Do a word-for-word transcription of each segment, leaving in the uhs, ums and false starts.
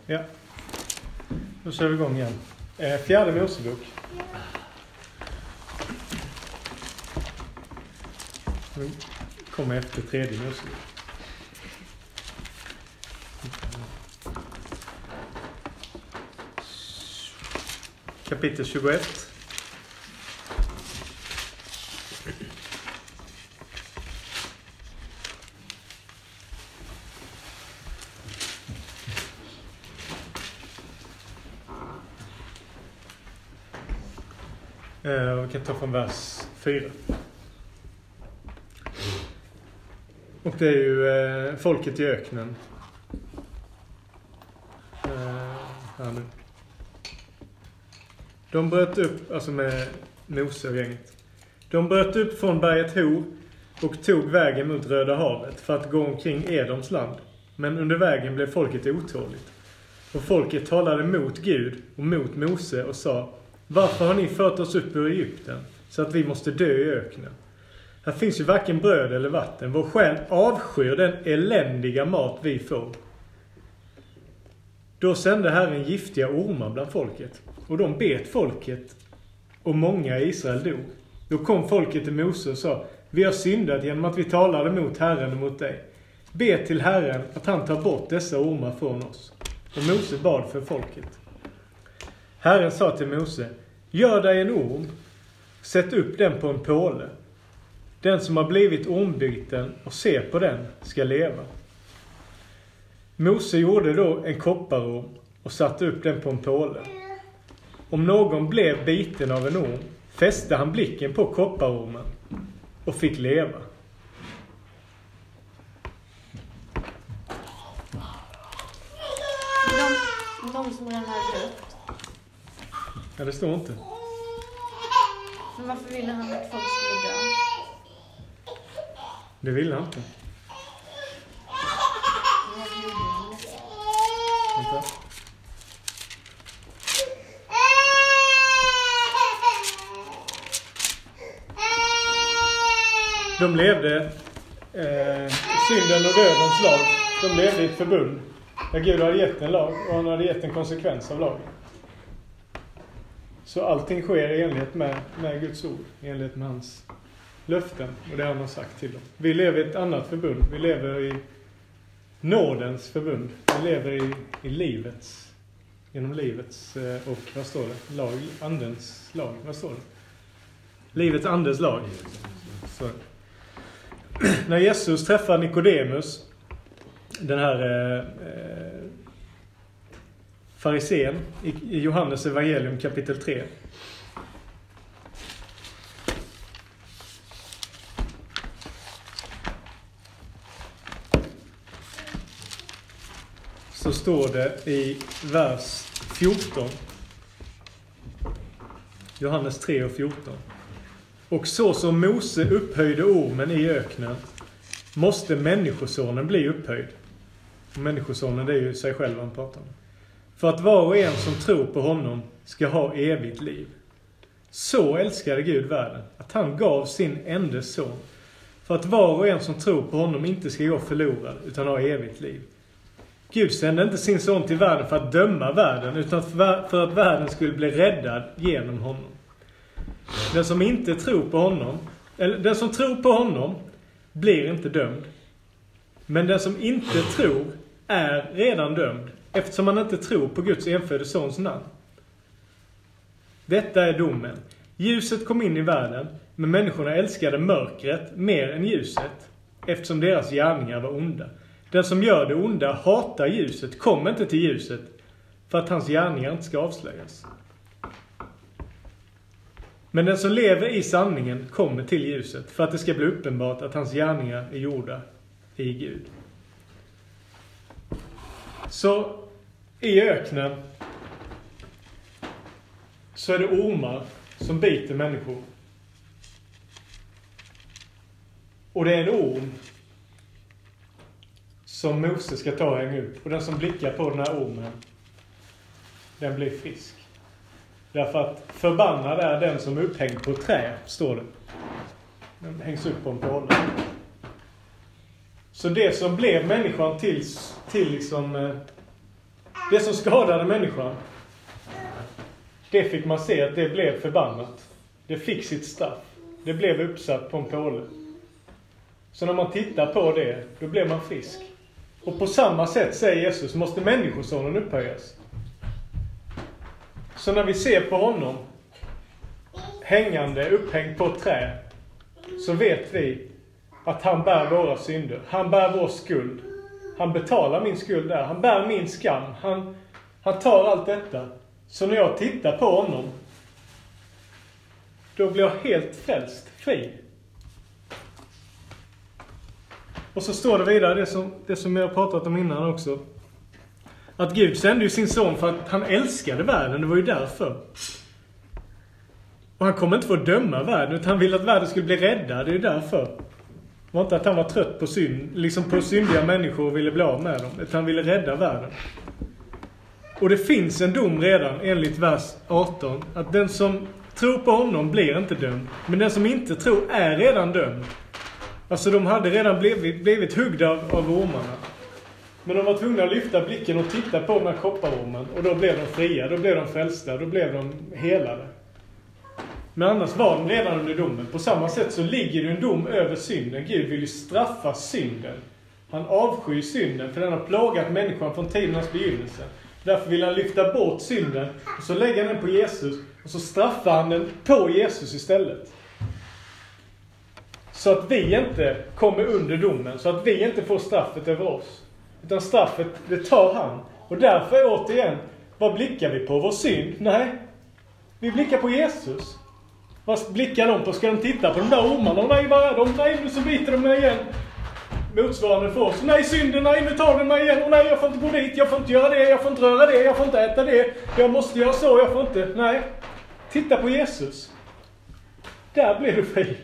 Ja. Då kör vi igång igen. Eh, fjärde Mosebok. Nu kommer efter tredje Mosebok. Kapitel tjugoett. Eh, vi kan ta från vers fyra. Och det är ju eh, folket i öknen. Eh, här nu. De bröt upp, alltså med Mose och gänget. De bröt upp från berget Hor och tog vägen mot Röda havet för att gå omkring Edoms land. Men under vägen blev folket otåligt. Och folket talade mot Gud och mot Mose och sa: varför har ni fört oss upp ur Egypten så att vi måste dö i öknen? Här finns ju varken bröd eller vatten. Vår själ avskyr den eländiga mat vi får. Då sände Herren giftiga ormar bland folket. Och de bet folket, och många i Israel dog. Då kom folket till Mose och sa: vi har syndat genom att vi talade mot Herren och mot dig. Be till Herren att han tar bort dessa ormar från oss. Och Mose bad för folket. Herren sa till Mose: gör dig en orm, sätt upp den på en påle. Den som har blivit ormbiten och ser på den ska leva. Mose gjorde då en kopparorm och satte upp den på en påle. Om någon blev biten av en orm fäste han blicken på kopparormen och fick leva. De, de som redan har dött. Ja, det står inte. Men varför ville han att folk skulle dö? Det ville han inte. Vänta. De levde eh, synden och dödens lag. De levde i ett förbund där Gud hade gett en lag och han hade gett en konsekvens av lagen. Så allting sker i enlighet med, med Guds ord, i enlighet med hans löften och det han har sagt till dem. Vi lever i ett annat förbund. Vi lever i nådens förbund. Vi lever i, i livets, genom livets och vad står det? Lag, andens lag. Vad står det? Livets andes lag. Så. När Jesus träffar Nikodemus, den här eh, farisén i, i Johannes evangelium kapitel tre. Så står det i vers fjorton. Johannes tre och fjorton. Och så som Mose upphöjde ormen i öknen måste människosonen bli upphöjd. Och människosonen, det är ju sig själv han pratar om. För att var och en som tror på honom ska ha evigt liv. Så älskade Gud världen att han gav sin enda son. För att var och en som tror på honom inte ska gå förlorad utan ha evigt liv. Gud sände inte sin son till världen för att döma världen utan för att världen skulle bli räddad genom honom. Den som inte tror på honom, eller den som tror på honom blir inte dömd. Men den som inte tror är redan dömd eftersom man inte tror på Guds enfödde sons namn. Detta är domen. Ljuset kom in i världen, men människorna älskade mörkret mer än ljuset eftersom deras gärningar var onda. Den som gör det onda hatar ljuset, kom inte till ljuset för att hans gärningar inte ska avslöjas. Men den som lever i sanningen kommer till ljuset för att det ska bli uppenbart att hans gärningar är gjorda i Gud. Så i öknen så är det ormar som biter människor. Och det är en orm som Mose ska ta och hänga upp. Och den som blickar på den här ormen, den blir frisk. Därför att förbannad är den som är upphängd på ett trä, står det. Den hängs upp på en påle. Så det som blev människan till, till liksom, Det som skadade människan, det fick man se att det blev förbannat. Det fick sitt straff. Det blev uppsatt på en påle. Så när man tittar på det, då blir man frisk. Och på samma sätt, säger Jesus, måste människosonen upphöjas. Så när vi ser på honom hängande, upphängd på ett trä, så vet vi att han bär våra synder. Han bär vår skuld. Han betalar min skuld där. Han bär min skam. Han, han tar allt detta. Så när jag tittar på honom, då blir jag helt frälst, fri. Och så står det vidare, det som, det som jag har pratat om innan också. Att Gud sände ju sin son för att han älskade världen. Det var ju därför. Och han kommer inte för att döma världen, utan han ville att världen skulle bli räddad. Det är ju därför. Det var inte att han var trött på synd, liksom på syndiga människor och ville bli av med dem. Utan han ville rädda världen. Och det finns en dom redan, enligt vers arton. Att den som tror på honom blir inte dömd. Men den som inte tror är redan dömd. Alltså de hade redan blivit, blivit huggda av, av ormarna. Men de var tvungna att lyfta blicken och titta på den här kopparormen. Och då blev de fria, då blev de frälsta, då blev de helade. Men annars var de redan under domen. På samma sätt så ligger det en dom över synden. Gud vill ju straffa synden. Han avskyr synden, för den har plågat människan från tidernas begynnelse. Därför vill han lyfta bort synden. Och så lägger han den på Jesus. Och så straffar han den på Jesus istället. Så att vi inte kommer under domen. Så att vi inte får straffet över oss. Utan straffet, det tar han. Och därför återigen, vad blickar vi på? Vår synd? Nej. Vi blickar på Jesus. Vad blickar de på? Ska de titta på de där ormarna? Nej, vad är de? Nej, nu så biter de mig igen. Motsvarande för oss. Nej, synden, nej, nu tar den mig igen. Och nej, jag får inte gå dit, jag får inte göra det, jag får inte röra det, jag får inte äta det. Jag måste göra så, jag får inte. Nej. Titta på Jesus. Där blir du fri.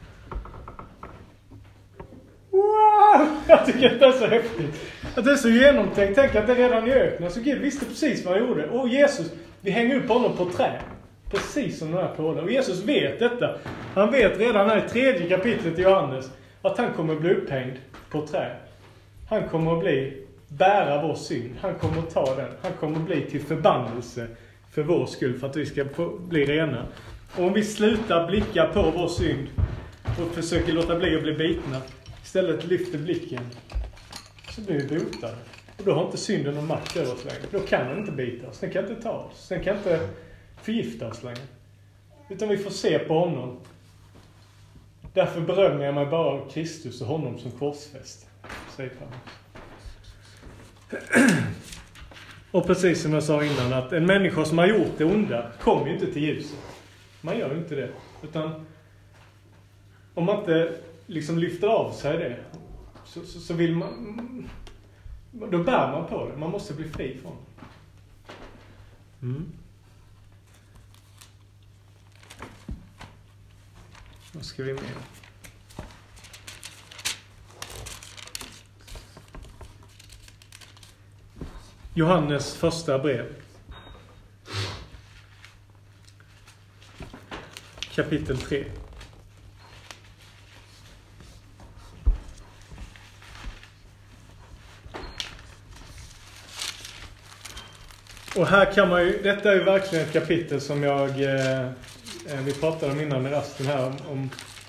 Wow! Jag tycker att det är så häftigt. Att det är så genomtänkt. Tänk att det är redan i öknen. Så Gud visste precis vad han gjorde. Och Jesus, vi hänger upp honom på trä. Precis som den här pålen. Och Jesus vet detta. Han vet redan här i tredje kapitlet i Johannes att han kommer bli upphängd på trä. Han kommer att bli, bära vår synd. Han kommer att ta den. Han kommer att bli till förbannelse för vår skull. För att vi ska få bli rena. Och om vi slutar blicka på vår synd och försöker låta bli att bli bitna, istället lyfter blicken, så blir vi botade. Och då har inte synden någon makt över oss längre. Då kan den inte bita oss. Den kan inte ta oss. Den kan inte förgifta oss längre. Utan vi får se på honom. Därför berömmer jag mig bara av Kristus och honom som korsfäst. Säg Paulus. Och precis som jag sa innan, att en människa som har gjort det onda kommer ju inte till ljuset. Man gör ju inte det. Utan om man inte liksom lyfter av sig det, så, så, så vill man, då bär man på det. Man måste bli fri från det. Mm. Vad ska vi med? Johannes första brev. Kapitel tre. Och här kan man ju, detta är ju verkligen ett kapitel som jag, eh, vi pratade om innan med rasten här, om, om,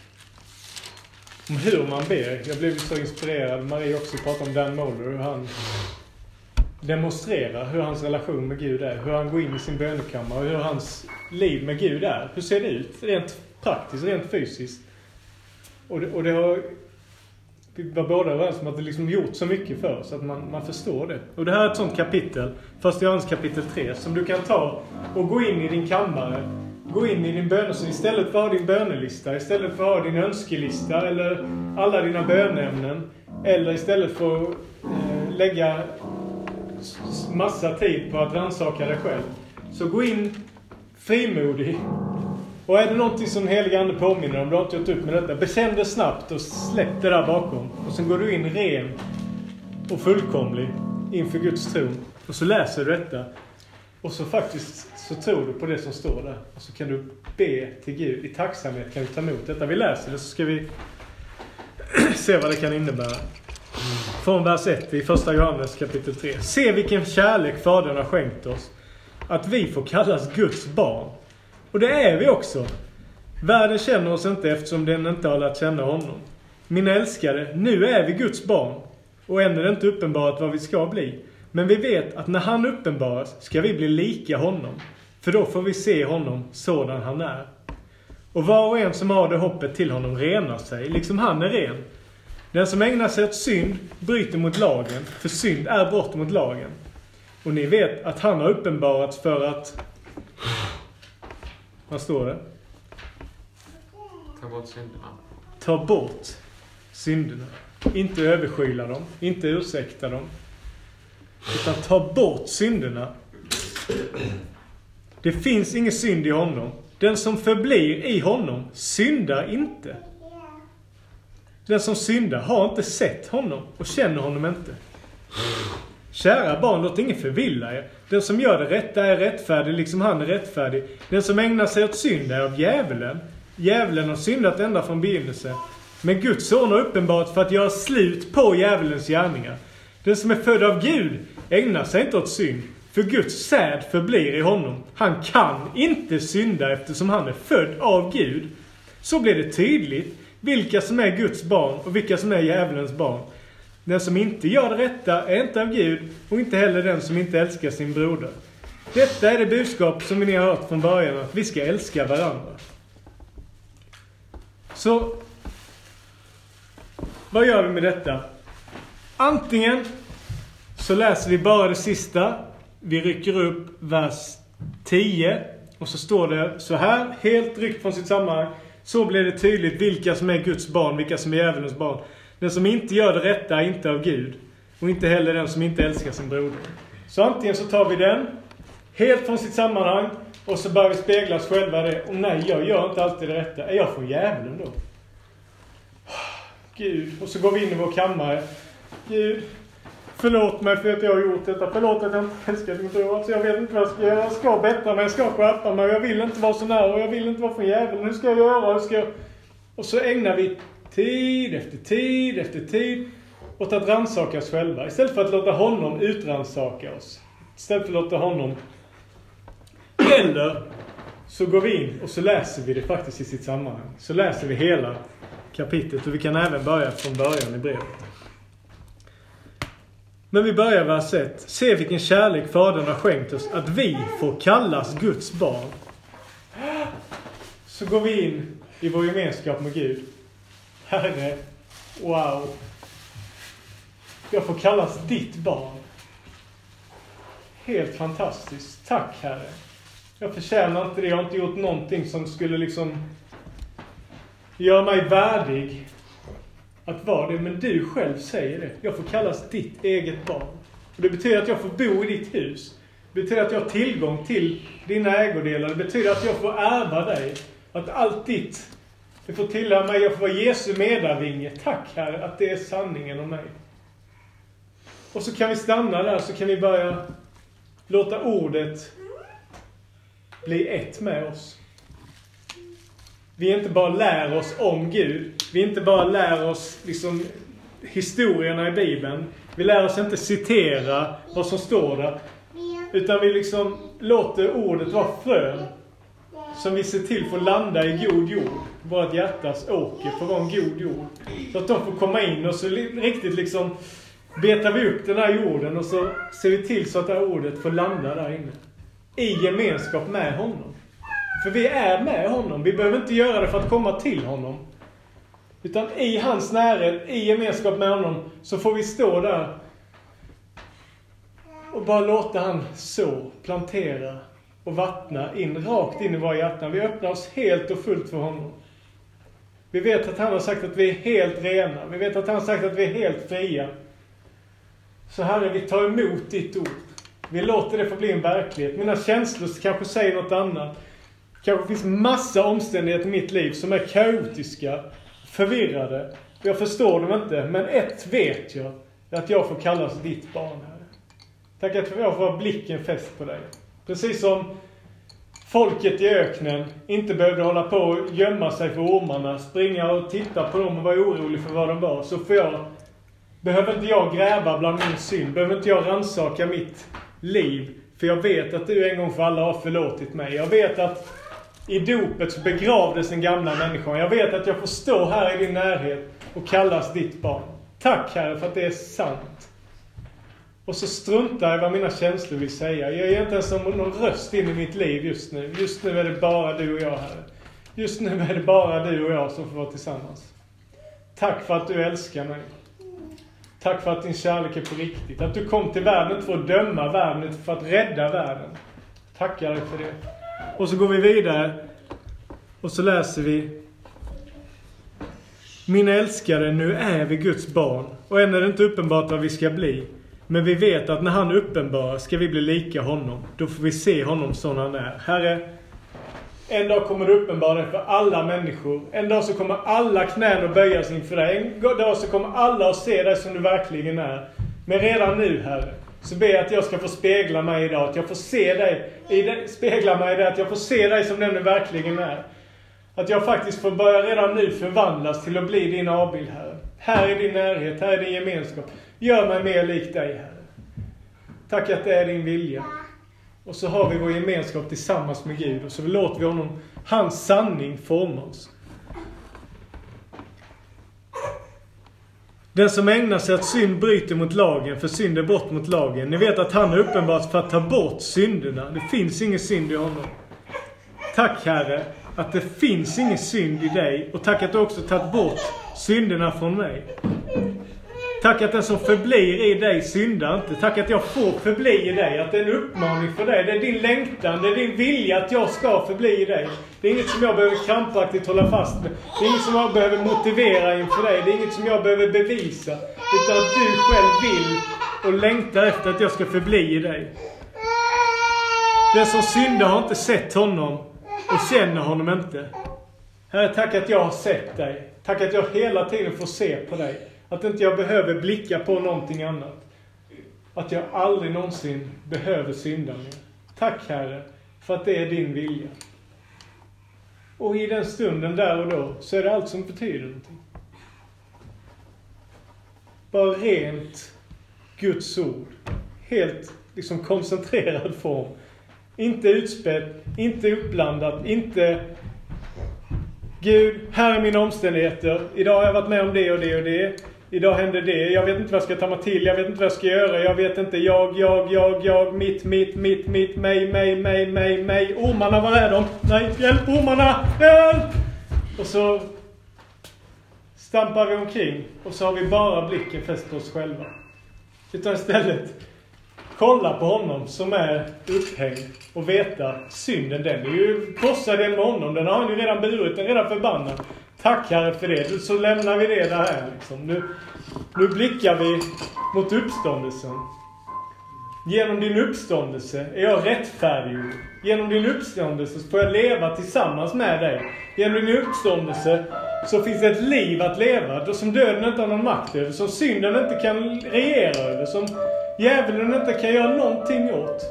om hur man ber. Jag blev så inspirerad, Marie också pratade om Dan Moller, hur han demonstrerar hur hans relation med Gud är, hur han går in i sin bönekammare och hur hans liv med Gud är. Hur ser det ut? Rent praktiskt, rent fysiskt. Och det, och det har, vi var båda överens om att det liksom gjort så mycket för oss att man, man förstår det. Och det här är ett sånt kapitel, första Johannes kapitel tre, som du kan ta och gå in i din kammare, gå in i din bönelista, istället för att ha din bönelista, istället för att ha din önskelista eller alla dina bönämnen, eller istället för att eh, lägga massa tid på att rannsaka dig själv. Så gå in frimodig. Och är det någonting som helig ande påminner om, du har inte gjort upp med detta, bekänn det snabbt och släpp det där bakom. Och sen går du in ren och fullkomlig inför Guds tron. Och så läser du detta. Och så faktiskt så tror du på det som står där. Och så kan du be till Gud. I tacksamhet kan du ta emot detta. Vi läser det, så ska vi se vad det kan innebära. Från vers ett i första Johannes kapitel tre. Se vilken kärlek Fadern har skänkt oss. Att vi får kallas Guds barn. Och det är vi också. Världen känner oss inte eftersom den inte har lärt känna honom. Mina älskade, nu är vi Guds barn. Och ännu är det inte uppenbarat vad vi ska bli. Men vi vet att när han uppenbaras ska vi bli lika honom. För då får vi se honom sådan han är. Och var och en som har det hoppet till honom renar sig, liksom han är ren. Den som ägnar sig åt synd bryter mot lagen, för synd är brott mot lagen. Och ni vet att han har uppenbarats för att... Vad står det? Ta bort synderna. Ta bort synderna. Inte överskyla dem, inte ursäkta dem. Utan ta bort synderna. Det finns ingen synd i honom. Den som förblir i honom syndar inte. Den som syndar har inte sett honom och känner honom inte. Kära barn, låt ingen förvilla er. Den som gör det rätta är rättfärdig liksom han är rättfärdig. Den som ägnar sig åt synd är av djävulen. Djävulen har syndat ända från begynnelse. Men Guds son har uppenbart för att göra slut på djävulens gärningar. Den som är född av Gud ägnar sig inte åt synd. För Guds säd förblir i honom. Han kan inte synda eftersom han är född av Gud. Så blir det tydligt vilka som är Guds barn och vilka som är djävulens barn. Den som inte gör det rätta är inte av Gud och inte heller den som inte älskar sin broder. Detta är det budskap som ni har hört från början, att vi ska älska varandra. Så vad gör vi med detta? Antingen så läser vi bara det sista. Vi rycker upp vers tio och så står det så här, helt ryckt från sitt sammanhang. Så blir det tydligt vilka som är Guds barn, vilka som är djävulens barn. Den som inte gör det rätta är inte av Gud och inte heller den som inte älskar sin broder. Så antingen så tar vi den helt från sitt sammanhang och så börjar vi spegla oss själva det. Och nej, jag gör inte alltid det rätta. Är jag för djävulen då? Gud. Och så går vi in i vår kammare. Gud, förlåt mig för att jag har gjort detta. Förlåt att jag inte älskar min bror. Alltså jag vet inte vad jag ska göra. Jag ska bättra mig, jag ska skärpa mig. Jag vill inte vara så nära och jag vill inte vara för djävulen. Hur ska jag göra? Hur ska jag... Och så ägnar vi tid efter tid efter tid åt att rannsaka oss själva. Istället för att låta honom utrannsaka oss. Istället för att låta honom... Eller så går vi in och så läser vi det faktiskt i sitt sammanhang. Så läser vi hela kapitlet och vi kan även börja från början i brevet. Men vi börjar vers ett. Se vilken kärlek Fadern har skänkt oss att vi får kallas Guds barn. Så går vi in i vår gemenskap med Gud. Herre, wow. Jag får kallas ditt barn. Helt fantastiskt. Tack, Herre. Jag förtjänar inte det. Jag har inte gjort någonting som skulle liksom göra mig värdig att vara det. Men du själv säger det. Jag får kallas ditt eget barn. Och det betyder att jag får bo i ditt hus. Det betyder att jag har tillgång till dina ägodelar. Det betyder att jag får ärva dig. Att allt ditt, det får tillhöra mig. Jag får vara Jesu medarvinge. Tack, Herre, att det är sanningen om mig. Och så kan vi stanna där. Så kan vi börja låta ordet bli ett med oss. Vi inte bara lär oss om Gud. Vi inte bara lär oss liksom historierna i Bibeln. Vi lär oss inte citera vad som står där. Utan vi liksom låter ordet vara frön som vi ser till får landa i god jord. Vårt hjärtas åker får vara en god jord. Så att de får komma in och så riktigt liksom betar vi upp den här jorden och så ser vi till så att det här ordet får landa där inne. I gemenskap med honom. För vi är med honom. Vi behöver inte göra det för att komma till honom. Utan i hans närhet, i gemenskap med honom, så får vi stå där och bara låta han så plantera och vattna in rakt in i våra hjärtan. Vi öppnar oss helt och fullt för honom. Vi vet att han har sagt att vi är helt rena. Vi vet att han har sagt att vi är helt fria. Så Herre, vi tar emot ditt ord. Vi låter det få bli en verklighet. Mina känslor kanske säger något annat. Kanske finns massa omständigheter i mitt liv som är kaotiska, förvirrade. Jag förstår dem inte. Men ett vet jag. Att jag får kallas ditt barn, Herre. Tack att jag får ha blicken fäst på dig. Precis som folket i öknen inte behövde hålla på och gömma sig för ormarna. Springa och titta på dem och vara orolig för vad de var. Så får jag Behöver inte jag gräva bland min synd? Behöver inte jag rannsaka mitt liv? För jag vet att du en gång för alla har förlåtit mig. Jag vet att i dopet så begravdes den gamla människan. Jag vet att jag får stå här i din närhet och kallas ditt barn. Tack Herre för att det är sant. Och så struntar jag vad mina känslor vill säga. Jag är inte ens som någon röst in i mitt liv just nu. Just nu är det bara du och jag, Herre. Just nu är det bara du och jag som får vara tillsammans. Tack för att du älskar mig. Tack för att din kärlek är på riktigt. Att du kom till världen inte för att döma världen, utan för att rädda världen. Tackar dig för det. Och så går vi vidare. Och så läser vi. Mina älskade, nu är vi Guds barn. Och än är det inte uppenbart vad vi ska bli. Men vi vet att när han uppenbarar ska vi bli lika honom. Då får vi se honom som han är. Herre, en dag kommer det uppenbara för alla människor. En dag så kommer alla knän att böjas inför dig. En dag så kommer alla att se dig som du verkligen är. Men redan nu, Herre, så ber jag att jag ska få spegla mig idag. Att jag får se dig, i det, spegla mig i det, att jag får se dig som den du verkligen är. Att jag faktiskt får börja redan nu förvandlas till att bli din avbild, Herre. Här är din närhet, här är din gemenskap. Gör mig mer lik dig, Herre. Tack att det är din vilja. Och så har vi vår gemenskap tillsammans med Gud. Och så låter vi honom, hans sanning, forma oss. Den som ägnar sig att synd bryter mot lagen, för synd är brott mot lagen. Ni vet att han är uppenbart för att ta bort synderna. Det finns ingen synd i honom. Tack Herre, att det finns ingen synd i dig. Och tack att du också tagit bort synderna från mig. Tack att den som förblir i dig syndar inte. Tack att jag får förbli i dig. Att det är en uppmaning för dig. Det är din längtan, det är din vilja att jag ska förbli i dig. Det är inget som jag behöver krampaktigt hålla fast med. Det är inget som jag behöver motivera inför dig. Det är inget som jag behöver bevisa. Utan att du själv vill och längtar efter att jag ska förbli i dig. Den som syndar har inte sett honom och känner honom inte. Herre, tack att jag har sett dig. Tack att jag hela tiden får se på dig. Att inte jag behöver blicka på någonting annat. Att jag aldrig någonsin behöver synda mer. Tack Herre för att det är din vilja. Och i den stunden där och då så är det allt som betyder någonting. Bara rent Guds ord. Helt liksom koncentrerad form. Inte utspätt, inte uppblandat, inte Gud, här är mina omständigheter. Idag har jag varit med om det och det och det. Idag händer det. Jag vet inte vad jag ska ta mig till. Jag vet inte vad jag ska göra. Jag vet inte. Jag, jag, jag, jag. Mitt, mitt, mitt, mitt. Mig, mig, mig, mig, mig. Ormarna, var är de? Nej, hjälp ormarna. Hjälp! Och så stampar vi omkring. Och så har vi bara blicken fäst på oss själva. Utan istället kolla på honom som är upphängd. Och veta synden, den är ju korsad den med honom. Den har han ju redan burit. Den är redan förbannad. Tack Herre för det. Så lämnar vi det där här. Liksom. Nu, nu blickar vi mot uppståndelsen. Genom din uppståndelse är jag rättfärdig. Genom din uppståndelse så får jag leva tillsammans med dig. Genom din uppståndelse så finns det ett liv att leva. Som döden inte har någon makt över. Som synden inte kan regera över. Som djävulen inte kan göra någonting åt.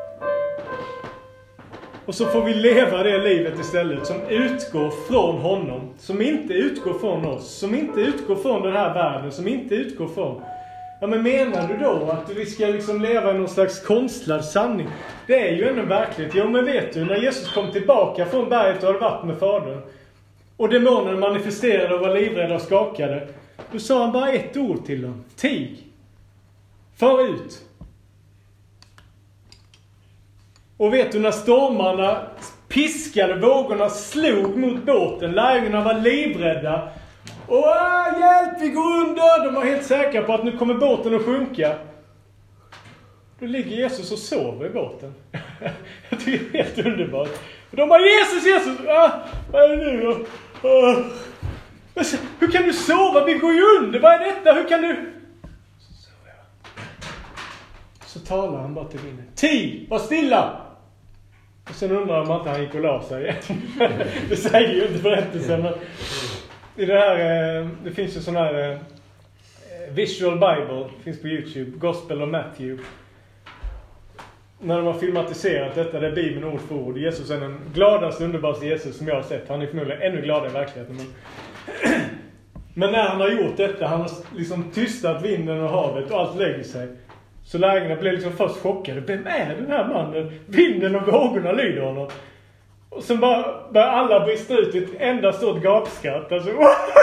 Och så får vi leva det livet istället som utgår från honom. Som inte utgår från oss. Som inte utgår från den här världen. Som inte utgår från... Ja, men menar du då att vi ska liksom leva i någon slags konstlad sanning? Det är ju ändå verkligt. Jo, men vet du, när Jesus kom tillbaka från berget och hade varit med fadern. Och demonen manifesterade och var livrädda och skakade. Då sa han bara ett ord till dem. Tig. Far ut. Och vet du, när stormarna piskade, vågorna slog mot båten. Lärjungarna var livrädda. Och äh, hjälp, vi går under. De var helt säkra på att nu kommer båten att sjunka. Då ligger Jesus och sover i båten. Jag tycker det är helt underbart. Och de bara, Jesus, Jesus, ah, vad är det nu då? Ah. Hur kan du sova? Vi går ju under. Vad är detta? Hur kan du... Så sover jag. Så talar han bara till vinden. Tid, var stilla! Och sen undrar de att han gick och la sig igen. Det säger ju inte berättelsen, men... I det här, det finns ju sån här Visual Bible, finns på YouTube, Gospel of Matthew. När de har filmatiserat detta, det är Bibeln ord för ord. Jesus är den gladaste, underbaraste Jesus som jag har sett. Han är förmodligen ännu gladare i verkligheten. Men Men när han har gjort detta, han har liksom tystat vinden och havet och allt lägger sig. Så lärjungarna blev liksom först chockade. Vem är den här mannen? Vinden och vågorna lyder honom. Och sen bara börjar alla brista ut i ett enda stort gapskratt. Alltså,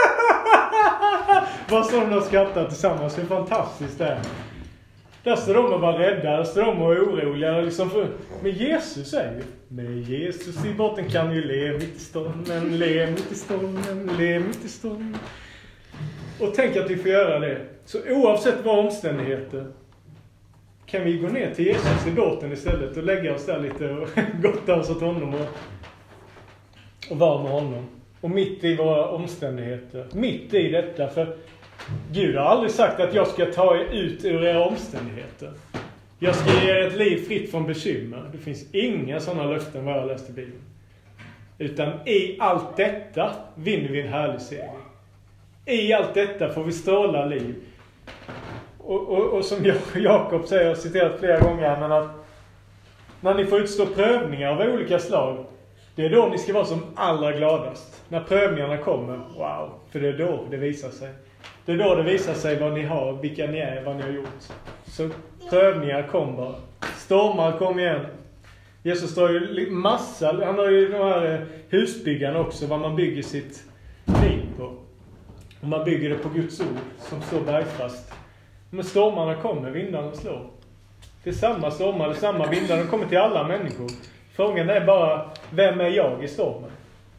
vad står de och skrattar tillsammans? Hur fantastiskt det är. Där står de och var rädda. Där står de och är oroliga. Liksom för, men Jesus är ju. Med Jesus i botten kan ju le mitt i stormen. Le mitt i stormen. Le mitt i stormen. Och tänk att vi får göra det. Så oavsett vad omständigheter kan vi gå ner till Jesus i båten istället och lägga oss där lite och gotta oss åt honom och, och vara med honom. Och mitt i våra omständigheter, mitt i detta, för Gud har aldrig sagt att jag ska ta er ut ur era omständigheter. Jag ska ge er ett liv fritt från bekymmer. Det finns inga sådana löften vad jag läste i Bibeln. Utan i allt detta vinner vi en härlig seger. I allt detta får vi stråla liv. Och, och, och som Jakob säger, jag har citerat flera gånger, men att när ni får utstå prövningar av olika slag, det är då ni ska vara som allra gladast. När prövningarna kommer, wow, för det är då det visar sig. Det är då det visar sig vad ni har, vilka ni är, vad ni har gjort. Så prövningar kommer bara. Stormar kommer igen. Jesus står ju massa, han har ju de här husbyggarna också, vad man bygger sitt liv på. Och man bygger det på Guds ord som står bergfast. Men stormarna kommer, vindarna slår. Det är samma stormar, det är samma vindar, de kommer till alla människor. Frågan är bara, vem är jag i stormen?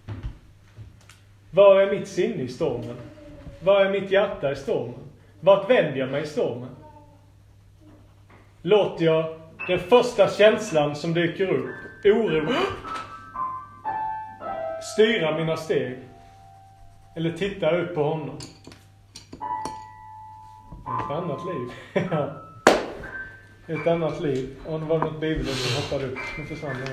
Var är mitt sinne i stormen? Var är mitt hjärta i stormen? Vart vänder jag mig i stormen? Låter jag den första känslan som dyker upp, oro, styra mina steg? Eller titta upp på honom? Ett annat liv. Ett annat liv. Och det var något bibelord som hoppade upp. Nu försvann det.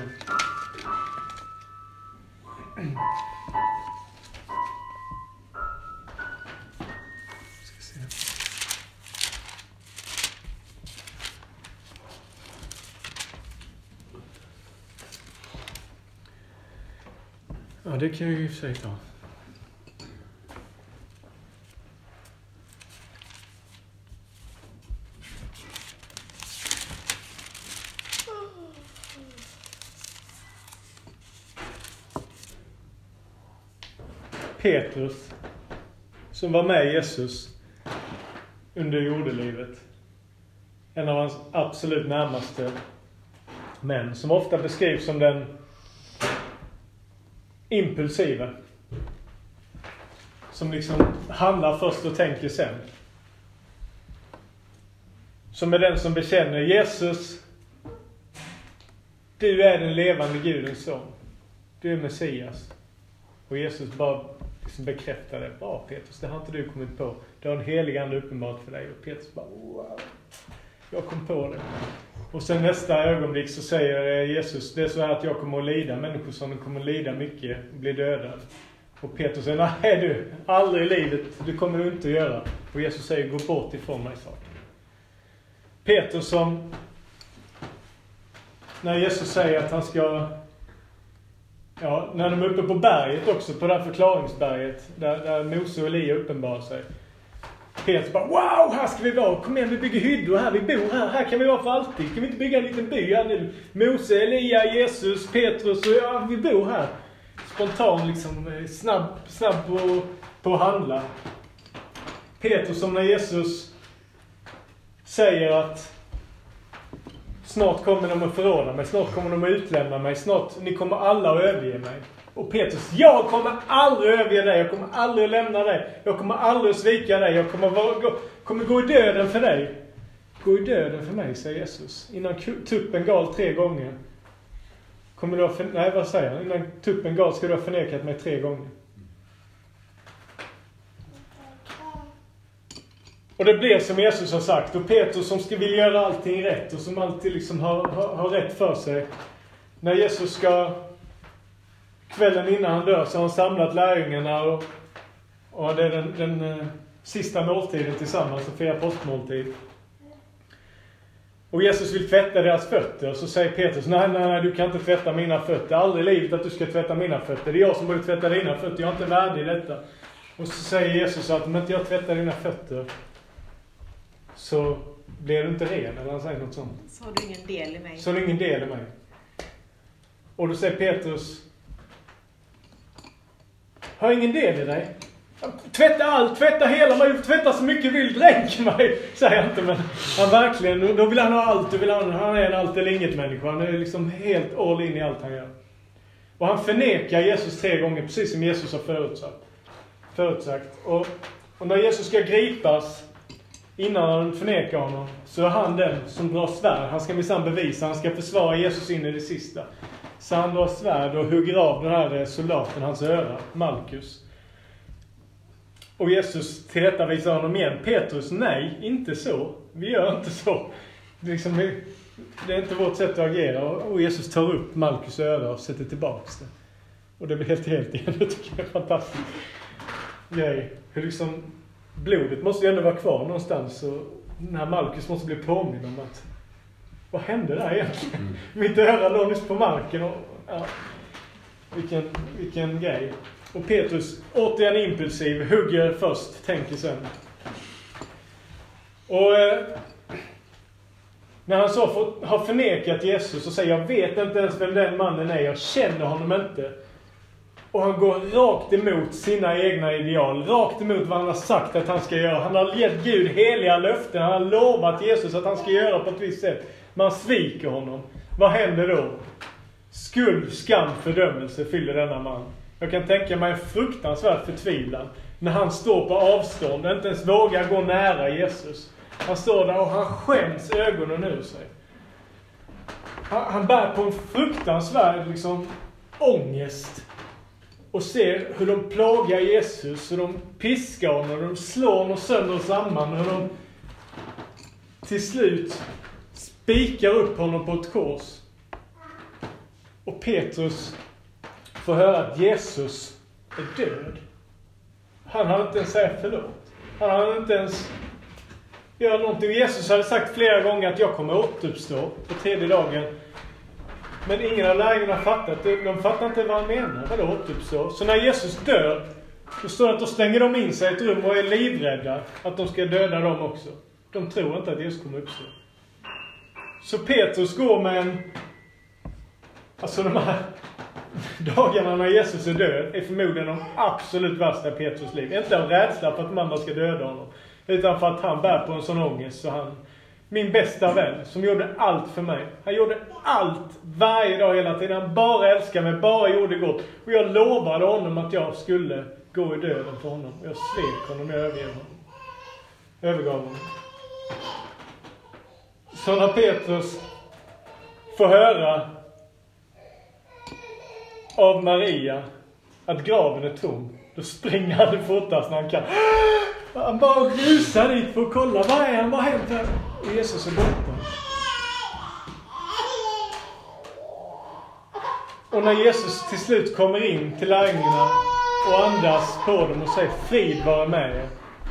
Ska se. Ja, det kan jag ju säga då. Petrus, som var med Jesus under jordelivet. En av hans absolut närmaste män, som ofta beskrivs som den impulsiva. Som liksom handlar först och tänker sen. Som är den som bekänner Jesus, du är den levande Gudens son. Du är Messias. Och Jesus bara liksom bekräftar det. Ja, Petrus, det har inte du kommit på. Det har en helig ande uppenbart för dig. Och Petrus bara, wow, jag kom på det. Och sen nästa ögonblick så säger Jesus, det är så här att jag kommer att lida. Människor som kommer att lida mycket och bli dödade. Och Petrus säger, nej du, aldrig i livet, det kommer du inte att göra. Och Jesus säger, gå bort ifrån mig, saken. Petrus som, när Jesus säger att han ska, ja, när de är uppe på berget också, på det här förklaringsberget, där, där Mose och Elia uppenbarar sig. Petrus bara, wow, här ska vi vara, kom igen, vi bygger hyddor här, vi bor här, här kan vi vara för alltid. Kan vi inte bygga en liten by här nu? Mose, Elia, Jesus, Petrus och ja, vi bor här. Spontan liksom, snabb, snabb på, på att handla. Petrus som när Jesus säger att snart kommer de att förråda mig, snart kommer de att utlämna mig, snart, ni kommer alla att överge mig. Och Petrus, jag kommer aldrig överge dig, jag kommer aldrig lämna dig, jag kommer aldrig svika dig, jag kommer, vara, gå, kommer gå i döden för dig. Gå i döden för mig, säger Jesus. Innan tuppen gal tre gånger. Kommer du att, för, nej vad säger han? Innan tuppen gal ska du ha förnekat mig tre gånger. Och det blir som Jesus har sagt. Och Petrus som ska vilja göra allting rätt och som alltid liksom har, har, har rätt för sig. När Jesus ska, kvällen innan han dör, så har han samlat lärjungarna och, och det är den, den uh, sista måltiden tillsammans, och firar påskmåltid. Och Jesus vill tvätta deras fötter, och så säger Petrus, nej, nej, nej, du kan inte tvätta mina fötter. Aldrig i livet att du ska tvätta mina fötter. Det är jag som borde tvätta dina fötter, jag är inte värdig i detta. Och så säger Jesus att om inte jag tvättar dina fötter så blir du inte ren. Eller han säger något sånt. Så har du ingen del i mig. Så har du ingen del i mig. Och då säger Petrus, har ingen del i dig? Tvätta allt, tvätta hela mig, tvätta så mycket vill, dränk mig. Säger jag inte, men han verkligen, då vill han ha allt, då vill han, han är en allt eller inget människa. Han är liksom helt all in i allt han gör. Och han förnekar Jesus tre gånger, precis som Jesus har förutsagt. förutsagt. Och, och när Jesus ska gripas, innan han förnekar honom, så är han den som drar svärd. Han ska minsann bevisa, han ska försvara Jesus in i det sista. Så han drar svärd och hugger av den här soldaten hans öra, Malkus. Och Jesus tillrättavisar honom igen. Petrus, nej, inte så. Vi gör inte så. Det är, liksom, det är inte vårt sätt att agera. Och Jesus tar upp Malkus öra och sätter tillbaka det. Och det blir helt helt igen. Det tycker jag är fantastiskt grej. Hur liksom, blodet måste ju ändå vara kvar någonstans. Och den här Malkus måste bli påminn om att vad hände där egentligen? Mm. Mitt öra låg nyss på marken. Och, ja, vilken, vilken grej. Och Petrus, återigen impulsiv, hugger först, tänker sen. Och eh, när han så för, har förnekat Jesus och säger, jag vet inte ens vem den mannen är, jag känner honom inte. Och han går rakt emot sina egna ideal, rakt emot vad han har sagt att han ska göra. Han har gett Gud heliga löften, han har lovat Jesus att han ska göra på ett visst sätt. Man sviker honom. Vad händer då? Skuld, skam, fördömelse fyller denna man. Jag kan tänka mig en fruktansvärd förtvivlan när han står på avstånd och inte ens vågar gå nära Jesus. Han står där och han skäms ögonen ur sig. Han, han bär på en fruktansvärd liksom, ångest och ser hur de plågar Jesus, hur de piskar honom, hur de slår honom sönder och samman, hur de till slut spikar upp honom på ett kors. Och Petrus får höra att Jesus är död. Han hade inte ens sagt förlåt. Han hade inte ens göra någonting. Jesus hade sagt flera gånger att jag kommer återuppstå på tredje dagen. Men ingen av lärjungarna fattat det. De fattar inte vad han menar. Vadå återuppstå? Så när Jesus dör, då står det att då stänger de in sig i ett rum och är livrädda att de ska döda dem också. De tror inte att Jesus kommer uppstå. Så Petrus går med en... Alltså de här dagarna när Jesus är död är förmodligen de absolut värsta i Petrus liv. Inte av rädsla för att de andra ska döda honom. Utan för att han bär på en sån ångest. Så han, min bästa vän som gjorde allt för mig. Han gjorde allt varje dag hela tiden. Han bara älskade mig, bara gjorde gott. Och jag lovade honom att jag skulle gå i döden för honom. Jag svek honom, jag övergav honom. Övergav honom. Så när Petrus får höra av Maria att graven är tom, då springer han det fortast när han kan. Han bara rusar dit för att kolla. Vad är han? Vad har hänt här? Och Jesus är borta. Och när Jesus till slut kommer in till lärjungarna och andas på dem och säger frid vara med er,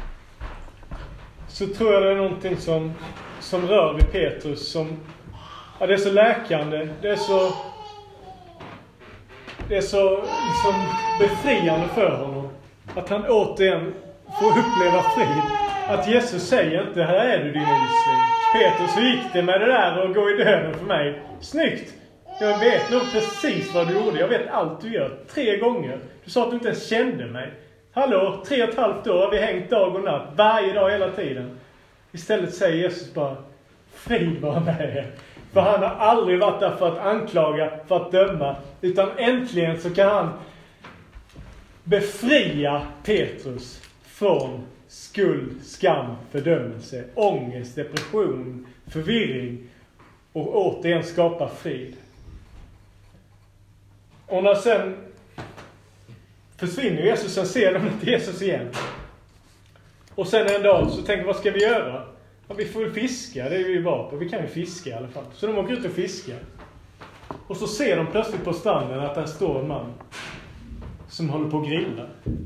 så tror jag det är någonting som, som rör vid Petrus. Som, ja, det är så läkande. Det är så... Det är så liksom befriande för honom att han återigen får uppleva frid. Att Jesus säger inte, här är du din älskling. Petrus, hur gick det med det där och gå i döden för mig? Snyggt! Jag vet nog precis vad du gjorde. Jag vet allt du gör. Tre gånger. Du sa att du inte ens kände mig. Hallå, tre och ett halvt år har vi hängt dag och natt. Varje dag hela tiden. Istället säger Jesus bara, frid var med er. För han har aldrig varit där för att anklaga, för att döma. Utan äntligen så kan han befria Petrus från skuld, skam, fördömelse, ångest, depression, förvirring. Och återigen skapa frid. Och när sen försvinner Jesus, sen ser de inte Jesus igen. Och sen en dag så tänker, vad ska vi göra? Ja, vi får väl fiska, det är vi bra på. Vi kan ju fiska i alla fall. Så de åker ut och fiskar. Och så ser de plötsligt på stranden att där står en man som håller på att grilla.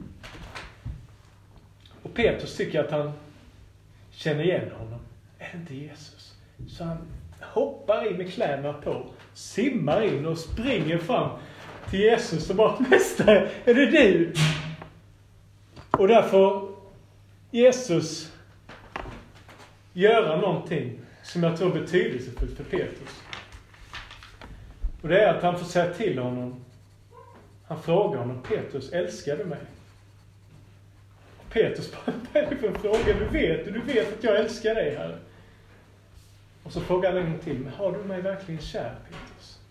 Och Petrus tycker att han känner igen honom. Är det inte Jesus? Så han hoppar in med kläderna på, simmar in och springer fram till Jesus och bara, mästare, är det du? Och därför Jesus göra någonting som jag tror är betydelsefullt för Petrus. Och det är att han får säga till honom. Han frågar honom: Petrus, älskar du mig? Och Petrus bara: vad är det för en fråga? Du vet, du vet att jag älskar dig, Herre. Och så frågar han en gång till: men har du mig verkligen kär, Petrus?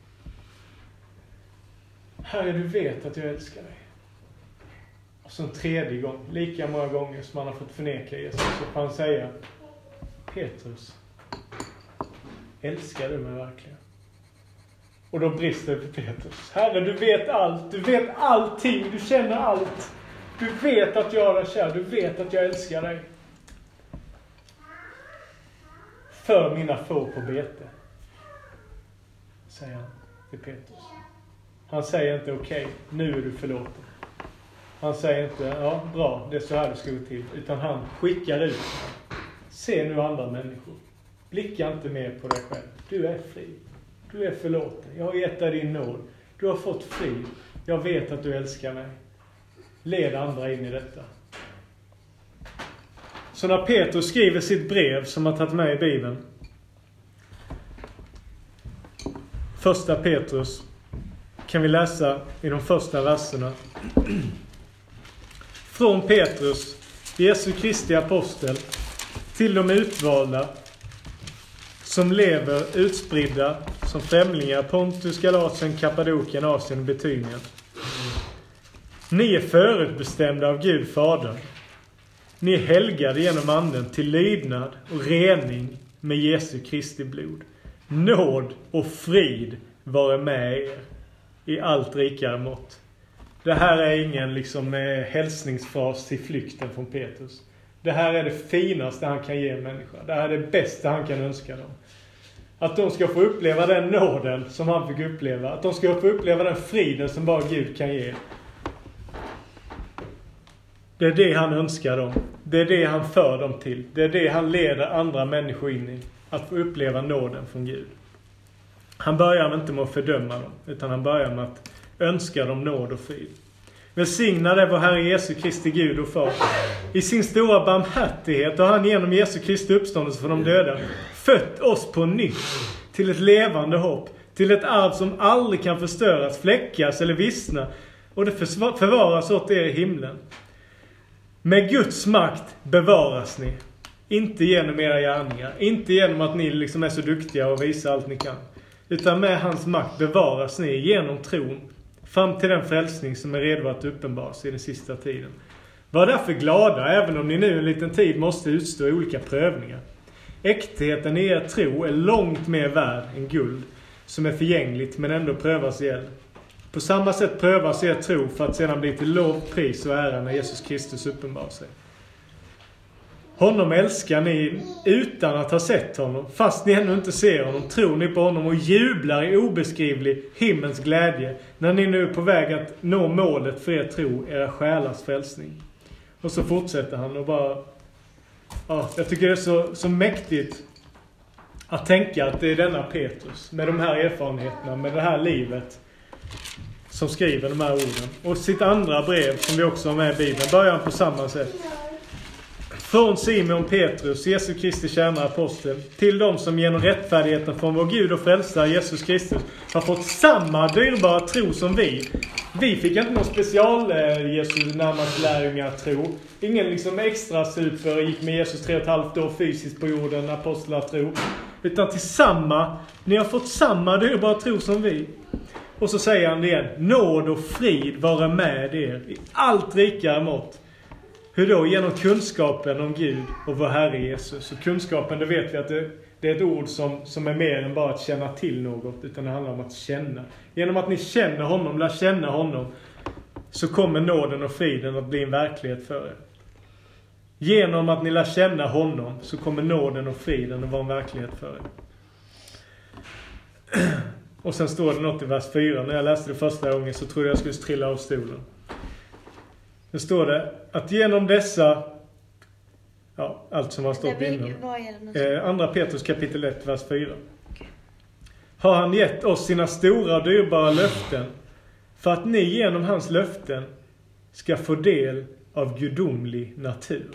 Herre, du vet att jag älskar dig. Och så en tredje gång, lika många gånger som han har fått förneka Jesus, så får han säga: Petrus, älskar du mig verkligen? Och då brister det för Petrus: Herre, du vet allt, du vet allting, du känner allt. Du vet att jag är kär, du vet att jag älskar dig. För mina får på bete, säger han till Petrus. Han säger inte: okej, okay, nu är du förlåten. Han säger inte: ja, bra, det är så här det ska gå till. Utan han skickar ut: se nu andra människor. Blicka inte mer på dig själv. Du är fri. Du är förlåten. Jag har gett dig din nåd. Du har fått fri. Jag vet att du älskar mig. Led andra in i detta. Så när Petrus skriver sitt brev som har tagit med i Bibeln, första Petrus, kan vi läsa i de första verserna. Från Petrus, Jesu Kristi apostel, till de utvalda som lever utspridda som främlingar: Pontus, Galatien, Kappadokien, Asien och Betynien. Ni är förutbestämda av Gud Fadern. Ni är helgade genom anden till lydnad och rening med Jesu Kristi blod. Nåd och frid vare med er i allt rikare mått. Det här är ingen liksom eh, hälsningsfras till flykten från Petrus. Det här är det finaste han kan ge en människa. Det här är det bästa han kan önska dem. Att de ska få uppleva den nåden som han fick uppleva. Att de ska få uppleva den friden som bara Gud kan ge. Det är det han önskar dem. Det är det han för dem till. Det är det han leder andra människor in i. Att få uppleva nåden från Gud. Han börjar inte med att fördöma dem, utan han börjar med att önska dem nåd och frid. Välsignade vår Herre Jesu Kristi Gud och Far. I sin stora barmhärtighet har han genom Jesu Kristi uppståndelse från de döda fött oss på nytt till ett levande hopp, till ett arv som aldrig kan förstöras, fläckas eller vissna, och det förvaras åt er i himlen. Med Guds makt bevaras ni, inte genom era gärningar, inte genom att ni liksom är så duktiga och visar allt ni kan, utan med hans makt bevaras ni genom tron fram till den frälsning som är redo att uppenbaras i den sista tiden. Var därför glada, även om ni nu en liten tid måste utstå olika prövningar. Äktheten i er tro är långt mer värd än guld, som är förgängligt men ändå prövas i eld. På samma sätt prövas er tro för att sedan bli till lov, pris och ära när Jesus Kristus uppenbarar sig. Honom älskar ni utan att ha sett honom. Fast ni ännu inte ser honom tror ni på honom och jublar i obeskrivlig himmels glädje när ni nu är på väg att nå målet för er tro, era själars frälsning. Och så fortsätter han och bara... Ja, jag tycker det är så, så mäktigt att tänka att det är denna Petrus med de här erfarenheterna, med det här livet, som skriver de här orden. Och sitt andra brev som vi också har med i Bibeln börjar han på samma sätt. Från Simon Petrus, Jesu Kristi tjänare apostel, till de som genom rättfärdigheten från vår Gud och frälsare Jesus Kristus har fått samma dyrbara tro som vi. Vi fick inte någon special eh, Jesus närmast lärjungar tro. Ingen liksom extra super gick med Jesus tre och ett halvt år fysiskt på jorden, apostlar tro. Utan till samma, ni har fått samma dyrbara tro som vi. Och så säger han det igen: nåd och frid vara med er i allt rikare mått. Hur då? Genom kunskapen om Gud och vår Herre Jesus. Och kunskapen, det vet vi att det, det är ett ord som, som är mer än bara att känna till något, utan det handlar om att känna. Genom att ni känner honom, lär känna honom, så kommer nåden och friden att bli en verklighet för er. Genom att ni lär känna honom så kommer nåden och friden att vara en verklighet för er. Och sen står det något i vers fyra. När jag läste det första gången så trodde jag skulle trilla av stolen. Det står det att genom dessa, ja, allt som har stått innan. Eh, andra Petrus kapitel ett, vers fyra. Okay. Har han gett oss sina stora och dyrbara löften för att ni genom hans löften ska få del av gudomlig natur.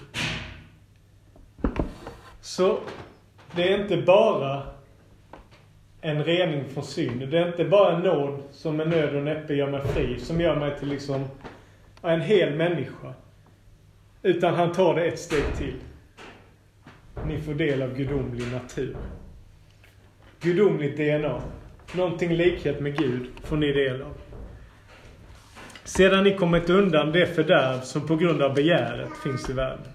Så det är inte bara en rening från synd. Det är inte bara en nåd som med nöd och näppe gör mig fri, som gör mig till liksom en hel människa. Utan han tar det ett steg till. Ni får del av gudomlig natur. Gudomligt D N A. Någonting likhet med Gud får ni del av. Sedan ni kommit undan det fördärv som på grund av begäret finns i världen.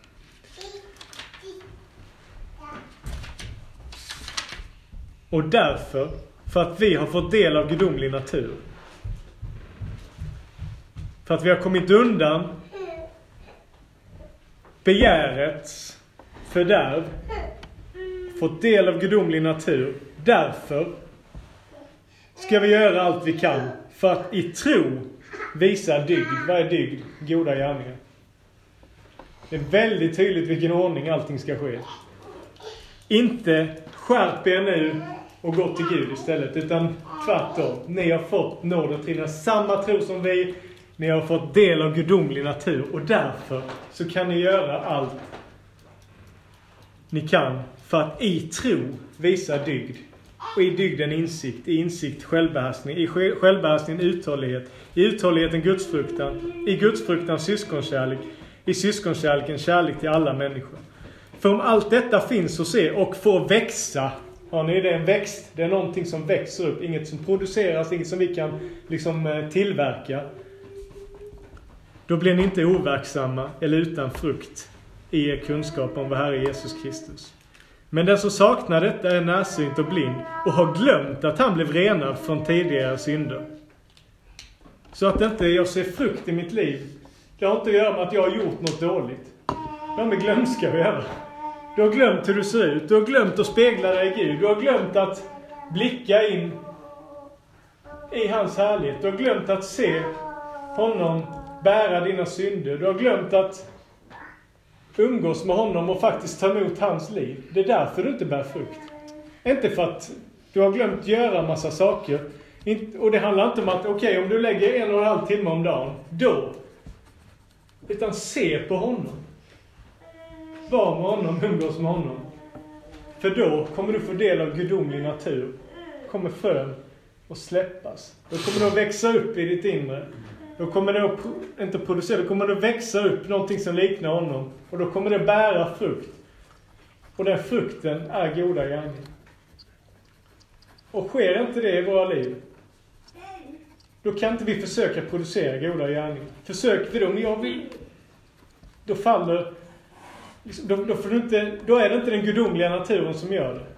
Och därför, för att vi har fått del av gudomlig natur, för att vi har kommit undan begärets fördärv, fått del av gudomlig natur, därför ska vi göra allt vi kan för att i tro visa dygd. Vad är dygd? Goda gärningar. Det är väldigt tydligt vilken ordning allting ska ske. Inte skärp er nu och gå till Gud istället, utan tvärtom. Ni har fått nåd till er, samma tro som vi. Ni har fått del av gudomlig natur, och därför så kan ni göra allt ni kan för att i tro visa dygd. Och i dygden insikt, i insikt självbehärskning, i självbehärskning uthållighet, i uthålligheten gudsfruktan, i gudsfruktan syskonkärlek, i syskonkärleken kärlek till alla människor. För om allt detta finns hos er och får växa, har ni det, en växt, det är någonting som växer upp, inget som produceras, inget som vi kan liksom tillverka. Då blir ni inte overksamma eller utan frukt i er kunskap om vår Herre Jesus Kristus. Men den som saknar detta är närsynt och blind och har glömt att han blev renad från tidigare synder. Så att inte jag ser frukt i mitt liv, det har inte att göra med att jag har gjort något dåligt. Det har med glömska att göra. Du har glömt hur du ser ut. Du har glömt att spegla dig i Gud. Du har glömt att blicka in i hans härlighet. Du har glömt att se honom bära dina synder. Du har glömt att umgås med honom och faktiskt ta emot hans liv. Det är därför du inte bär frukt. Inte för att du har glömt göra massa saker. Och det handlar inte om att okej, okay, om du lägger en och en halv timme om dagen, då. Utan se på honom. Var med honom, umgås med honom. För då kommer du få del av gudomlig natur. Kommer frön att släppas. Då kommer du att växa upp i ditt inre. Då kommer det att, inte producera, då kommer det att växa upp någonting som liknar honom. Och då kommer det bära frukt. Och den frukten är goda gärningar. Och sker inte det i våra liv, då kan inte vi försöka producera goda gärningar. Försöker vi då, men jag vill, då faller, då, då, får du inte, då är det inte den gudomliga naturen som gör det.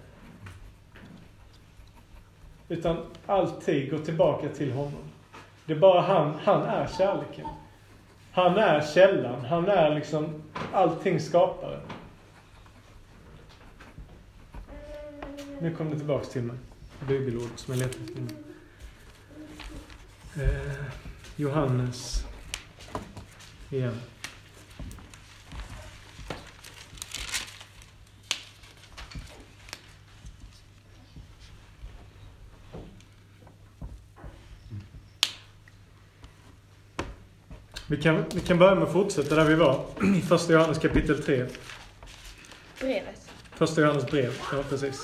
Utan alltid gå tillbaka till honom. Det är bara han, han är kärleken. Han är källan, han är liksom allting skapare. Nu kommer det tillbaka till mig. Bibelord som jag letar efter. Eh, Johannes igen. Vi kan, vi kan börja med att fortsätta där vi var. I första Johannes kapitel tre. Brevet. Första Johannes brev, ja precis.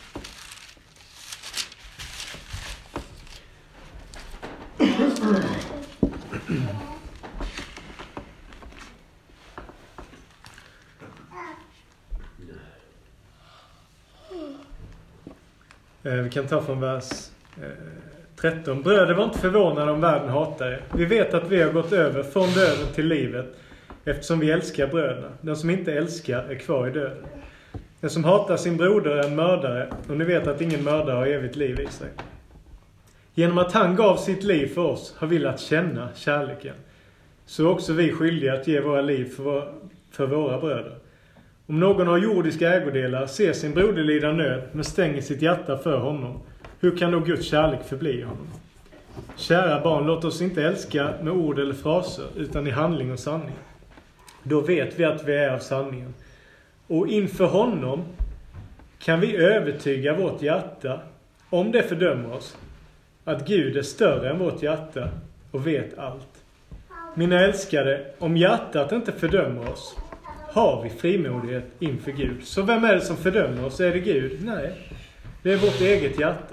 Vi kan ta från vers tretton. Bröder, var inte förvånade om världen hatar er. Vi vet att vi har gått över från döden till livet eftersom vi älskar bröderna. Den som inte älskar är kvar i döden. Den som hatar sin broder är en mördare, och ni vet att ingen mördare har evigt liv i sig. Genom att han gav sitt liv för oss har vi lärt känna kärleken. Så är också vi skyldiga att ge våra liv för våra, för våra bröder. Om någon har jordiska ägodelar, ser sin broder lida nöd men stänger sitt hjärta för honom, hur kan då Guds kärlek förbli honom? Kära barn, låt oss inte älska med ord eller fraser, utan i handling och sanning. Då vet vi att vi är av sanningen. Och inför honom kan vi övertyga vårt hjärta, om det fördömer oss, att Gud är större än vårt hjärta och vet allt. mina älskade, om hjärtat inte fördömer oss, har vi frimodighet inför Gud. Så vem är det som fördömer oss? Är det Gud? Nej, det är vårt eget hjärta.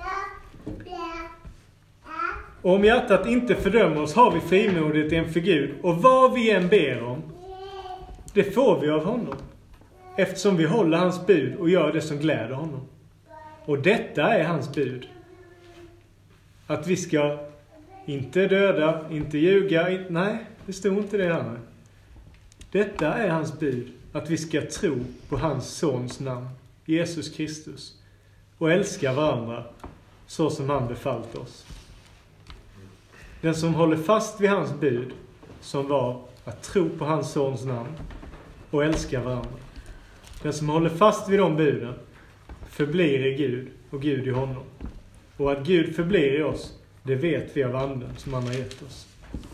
Och om hjärtat inte fördömer oss har vi frimodighet inför Gud. Och vad vi än ber om, det får vi av honom. Eftersom vi håller hans bud och gör det som gläder honom. Och detta är hans bud. Att vi ska inte döda, inte ljuga. Inte, nej, det står inte det här. Detta är hans bud. Att vi ska tro på hans sons namn, Jesus Kristus. Och älska varandra så som han befallt oss. Den som håller fast vid hans bud, som var att tro på hans sons namn och älska varandra. Den som håller fast vid de buden förblir i Gud och Gud i honom. Och att Gud förblir i oss, det vet vi av anden som han har gett oss.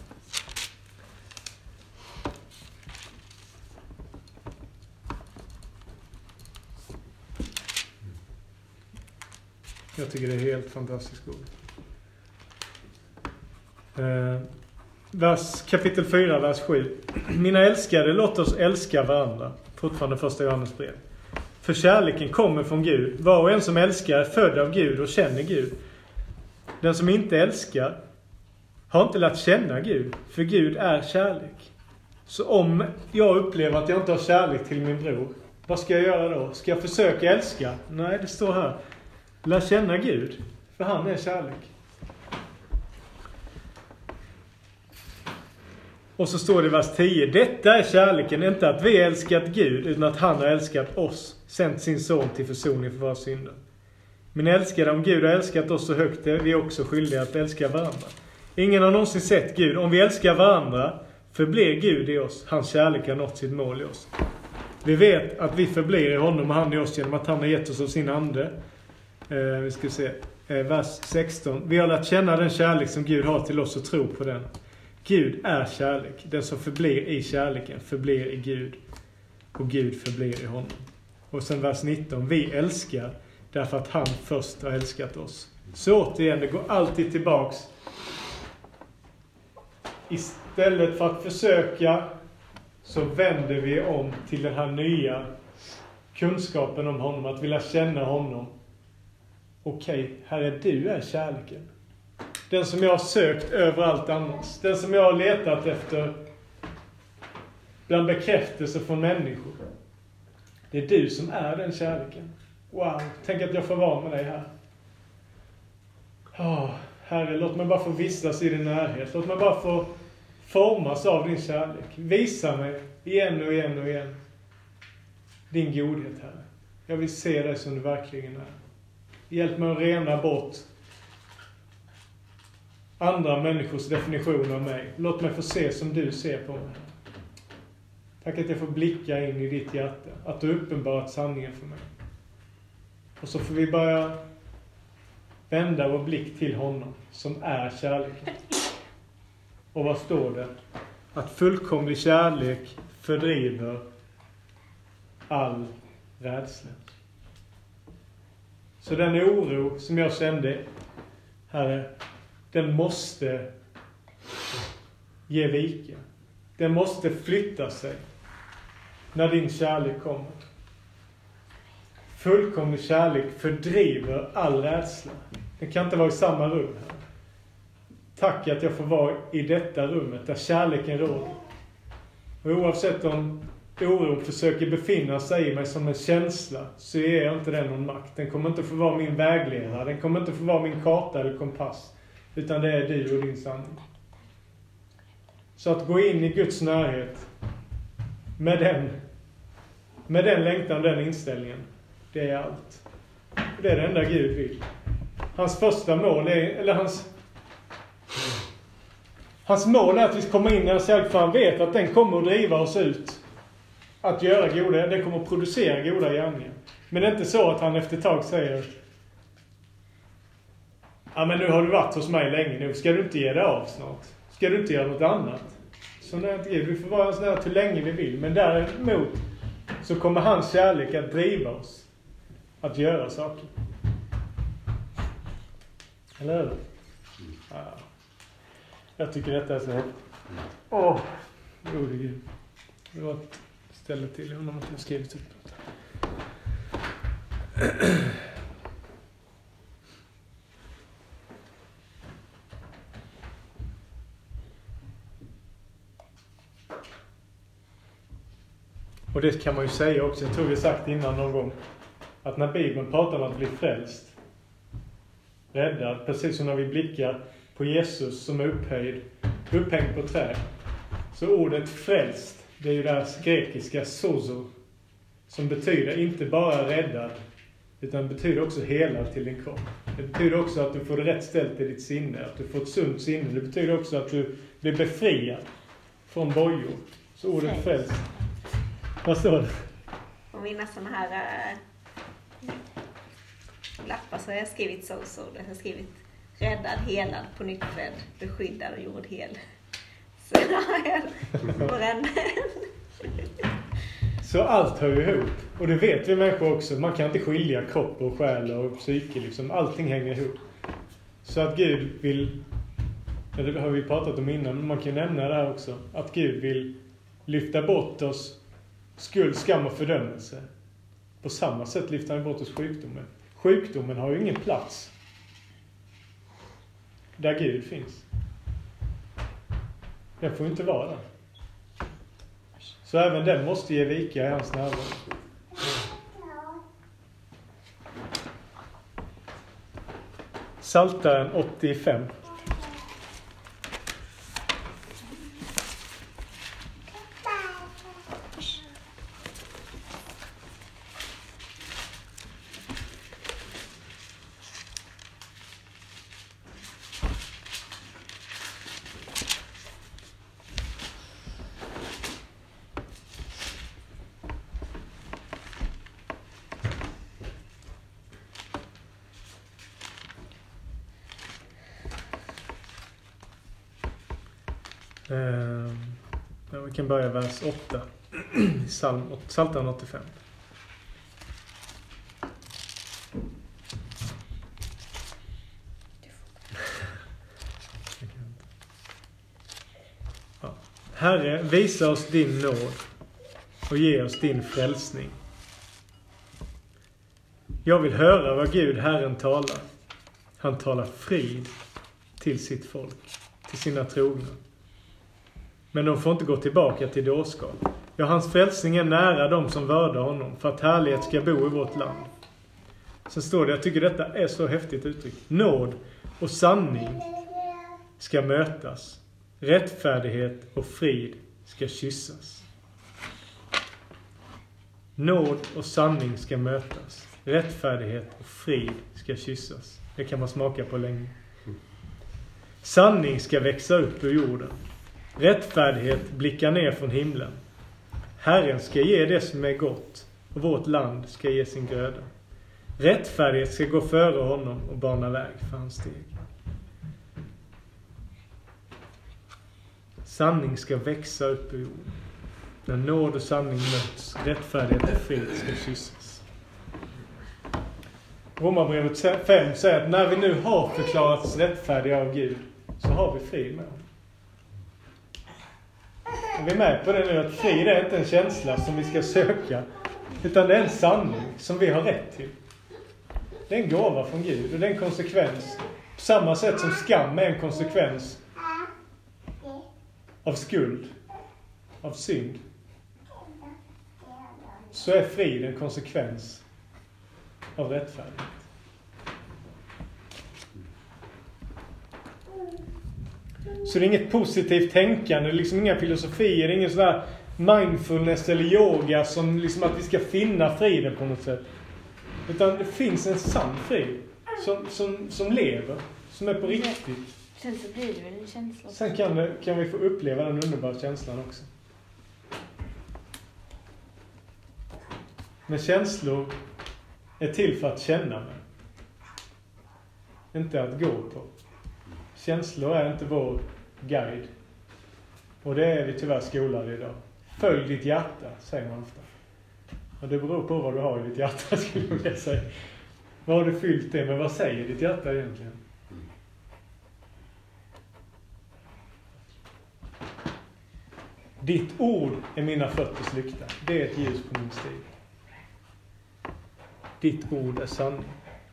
Jag tycker det är helt fantastiskt ord. Eh, vers, kapitel fyra, vers sju. Mina älskade, låt oss älska varandra. Fortfarande första Johannes brev. För kärleken kommer från Gud. Var och en som älskar är född av Gud och känner Gud. Den som inte älskar har inte lärt känna Gud. För Gud är kärlek. Så om jag upplever att jag inte har kärlek till min bror, vad ska jag göra då? Ska jag försöka älska? Nej, det står här. Lär känna Gud. För han är kärlek. Och så står det i vers tio. Detta är kärleken, inte att vi älskat Gud, utan att han har älskat oss. Sänt sin son till försoning för våra synder. Men älskade, om Gud har älskat oss så högt är vi också skyldiga att älska varandra. Ingen har någonsin sett Gud. Om vi älskar varandra förblir Gud i oss. Hans kärlek har nått sitt mål i oss. Vi vet att vi förblir i honom och han i oss genom att han har gett oss av sin ande. Eh, vi ska se. Eh, vers sexton. Vi har lärt känna den kärlek som Gud har till oss och tro på den. Gud är kärlek. Den som förblir i kärleken förblir i Gud. Och Gud förblir i honom. Och sen vers nitton. Vi älskar därför att han först har älskat oss. Så återigen, det går alltid tillbaks. Istället för att försöka så vänder vi om till den här nya kunskapen om honom. Att vilja känna honom. Okej, Herre, du är kärleken. Den som jag har sökt överallt annars. Den som jag har letat efter bland bekräftelse från människor. Det är du som är den kärleken. Wow, tänk att jag får vara med dig här. Oh, Herre, låt mig bara få vistas i din närhet. Låt mig bara få formas av din kärlek. Visa mig igen och igen och igen din godhet, Herre. Jag vill se dig som du verkligen är. Hjälp mig att rena bort andra människors definition av mig. Låt mig få se som du ser på mig. Tack att jag får blicka in i ditt hjärta. Att du uppenbarat sanningen för mig. Och så får vi börja vända vår blick till honom som är kärleken. Och vad står det? Att fullkomlig kärlek fördriver all rädsla. Så den oro som jag kände, Herre, den måste ge vika. Den måste flytta sig när din kärlek kommer. Fullkomlig kärlek fördriver all rädsla. Den kan inte vara i samma rum här. Tack att jag får vara i detta rummet där kärleken råder. Och oavsett om oron försöker befinna sig i mig som en känsla, så är jag inte den någon makt. Den kommer inte få vara min vägledare. Den kommer inte få vara min karta eller kompass. Utan det är du och din sanning. Så att gå in i Guds närhet med den, med den längtan, den inställningen, det är allt. Det är det enda Gud vill. Hans första mål är, eller hans hans mål är att vi ska komma in i hans hjälp, för han vet att den kommer att driva oss ut att göra goda, den kommer att producera goda gärningar. Men det är inte så att han efter ett tag säger: ja, men nu har du varit hos mig länge, nu ska du inte ge dig av snart. Ska du inte göra något annat? Så nej, vi får vara så nära hur länge vi vill. Men däremot så kommer hans kärlek att driva oss att göra saker. Eller hur? Ja. Jag tycker detta är så häftigt. Åh, gode Gud. Det var ett ställe till honom att jag skrivit upp det. Och det kan man ju säga också, jag tror vi sagt innan någon gång, att när Bibeln pratar om att bli frälst, räddad, precis som när vi blickar på Jesus som är upphöjd, upphängd på träd, så ordet frälst, det är ju det grekiska sozo, som betyder inte bara räddad, utan betyder också helad till din kropp. Det betyder också att du får det rätt ställt i ditt sinne, att du får ett sunt sinne. Det betyder också att du blir befriad från bojor. Så ordet frälst. Vad står det? På mina sådana här äh, lappar så har jag skrivit så så. Jag har skrivit räddad, helad, på nytt född, beskyddad och gjord hel. Så har jag på den. Så allt hör ju ihop. Och det vet vi människor också. Man kan inte skilja kropp och själ och psyke. Liksom. Allting hänger ihop. Så att Gud vill, det har vi pratat om innan, men man kan nämna det här också. Att Gud vill lyfta bort oss skuld, skam och fördömelse. På samma sätt lyfter han bort oss sjukdomen. Sjukdomen har ju ingen plats där Gud finns. Den får inte vara där. Så även den måste ge vika i hans närvaro. Psaltaren åttiofem. Uh, ja, vi kan börja vers åtta i Psalm, Psaltaren åttiofem. Ja. Herre, visa oss din nåd och ge oss din frälsning. Jag vill höra vad Gud, Herren, talar. Han talar frid till sitt folk, till sina trogna. Men de får inte gå tillbaka till dårskap. Ja, hans frälsning är nära dem som värdar honom, för att härlighet ska bo i vårt land. Så står det, jag tycker detta är så häftigt uttryckt. Nåd och sanning ska mötas. Rättfärdighet och frid ska kyssas. Nåd och sanning ska mötas. Rättfärdighet och frid ska kyssas. Det kan man smaka på länge. Sanning ska växa upp ur jorden. Rättfärdighet blickar ner från himlen. Herren ska ge det som är gott, och vårt land ska ge sin gröda. Rättfärdighet ska gå före honom och bana väg för hans steg. Sanning ska växa upp ur jorden. När nåd och sanning möts, rättfärdighet och frid ska kyssas. Romarbrevet fem säger att när vi nu har förklarats rättfärdiga av Gud, så har vi frid med honom. Och vi är med på det nu, att frid är inte en känsla som vi ska söka, utan det är en sanning som vi har rätt till. Det är en gåva från Gud och det är en konsekvens. På samma sätt som skam är en konsekvens av skuld, av synd, så är frid en konsekvens av rättfärdighet. Så det är inget positivt tänkande, liksom inga filosofier, det är ingen sån där mindfulness eller yoga som liksom att vi ska finna friden på något sätt. Utan det finns en sann frid som, som, som lever, som är på riktigt. Sen så blir det väl en känsla. Sen kan, det, kan vi få uppleva den underbara känslan också. Men känslor är till för att känna med. Inte att gå på. Känslor är inte vår guide. Och det är vi tyvärr skolade idag. Följ ditt hjärta, säger man ofta. Och det beror på vad du har i ditt hjärta, skulle jag säga. Vad har du fyllt det med? Vad säger ditt hjärta egentligen? Ditt ord är mina fötters lykta. Det är ett ljus på min stig. Ditt ord är sanning.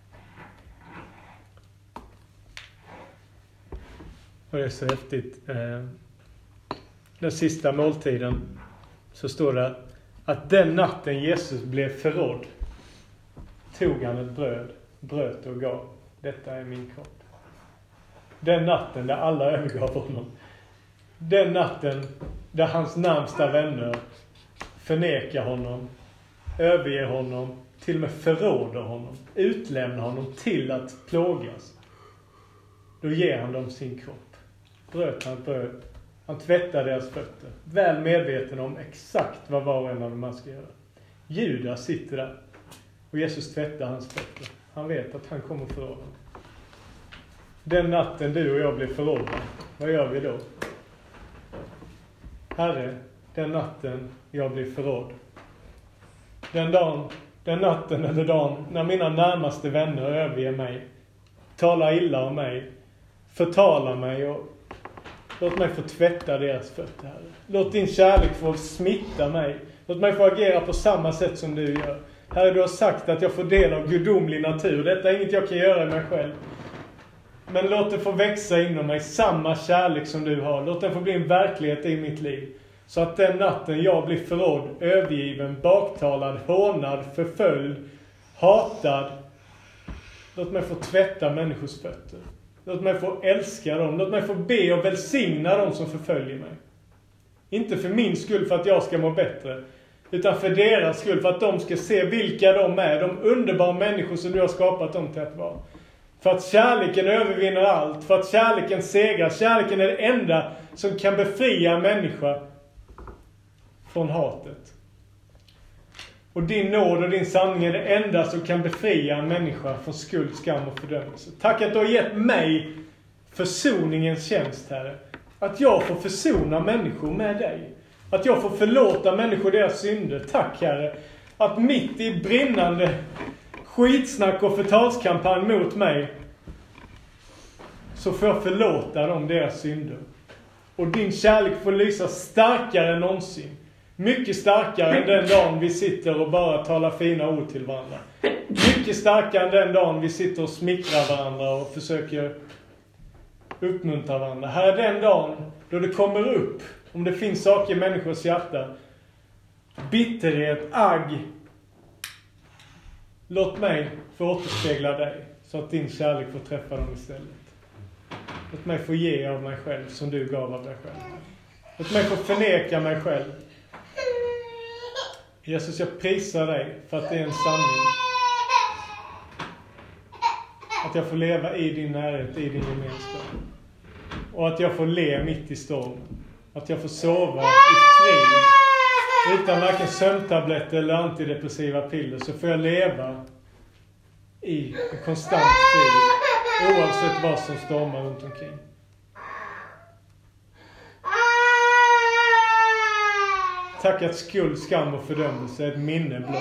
Och det är så häftigt. Den sista måltiden så står det att den natten Jesus blev förrådd tog han ett bröd, bröt och gav. Detta är min kropp. Den natten där alla övergav honom. Den natten där hans närmsta vänner förnekar honom, överger honom, till och med förråder honom, utlämnar honom till att plågas. Då ger han dem sin kropp. Bröt han ett bröd. Han tvättar deras fötter. Väl medveten om exakt vad var och en av dem ska göra. Judas sitter där. Och Jesus tvättar hans fötter. Han vet att han kommer förråda honom. Den natten du och jag blir förrådda. Vad gör vi då? Herre, den natten jag blir förrådd. Den dagen, den natten eller dagen när mina närmaste vänner överger mig. Talar illa om mig. Förtalar mig och låt mig få tvätta deras fötter, Herre. Låt din kärlek få smitta mig. Låt mig få agera på samma sätt som du gör. Herre, du har sagt att jag får del av gudomlig natur. Detta är inget jag kan göra i mig själv. Men låt det få växa inom mig samma kärlek som du har. Låt den få bli en verklighet i mitt liv. Så att den natten jag blir förrådd, övergiven, baktalad, hånad, förföljd, hatad. Låt mig få tvätta människors fötter. Låt mig få älska dem. Låt mig få be och välsigna dem som förföljer mig. Inte för min skull för att jag ska må bättre. Utan för deras skull, för att de ska se vilka de är. De underbara människor som du har skapat dem till att vara. För att kärleken övervinner allt. För att kärleken segrar. Kärleken är det enda som kan befria en människa från hatet. Och din nåd och din sanning är det enda som kan befria en människa från skuld, skam och fördömelse. Tack att du har gett mig försoningens tjänst, Herre. Att jag får försona människor med dig. Att jag får förlåta människor deras synder. Tack, Herre. Att mitt i brinnande skitsnack och förtalskampanj mot mig så får jag förlåta dem deras synder. Och din kärlek får lysa starkare än någonsin. Mycket starkare än den dagen vi sitter och bara talar fina ord till varandra. Mycket starkare än den dagen vi sitter och smickrar varandra och försöker uppmuntra varandra. Här är den dagen då det kommer upp, om det finns saker i människors hjärta, bitterhet, agg. Låt mig få återspegla dig så att din kärlek får träffa dem istället. Låt mig få ge av mig själv som du gav av dig själv. Låt mig få förneka mig själv. Jesus, jag prisar dig för att det är en sanning. Att jag får leva i din närhet, i din gemenskap. Och att jag får le mitt i stormen. Att jag får sova i frid. Utan varken sömntabletter eller antidepressiva piller så får jag leva i en konstant frid. Oavsett vad som stormar runt omkring. Tack att skuld, skam och fördömelse är ett minne blott,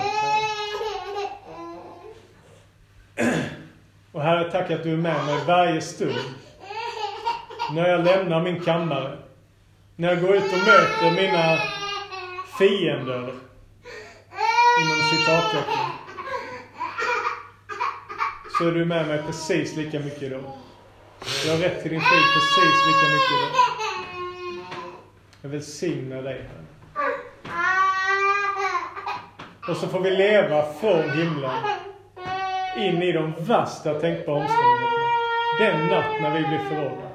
Herre. Och Herre, tack att du är med mig varje stund. När jag lämnar min kammare. När jag går ut och möter mina fiender. Inom citattecken. Så är du med mig precis lika mycket då. Jag har rätt till din frid precis lika mycket då. Jag välsignar dig, Herre. Och så får vi leva från himlen in i de värsta tänkbara omständigheterna. Den natt när vi blir förrådda.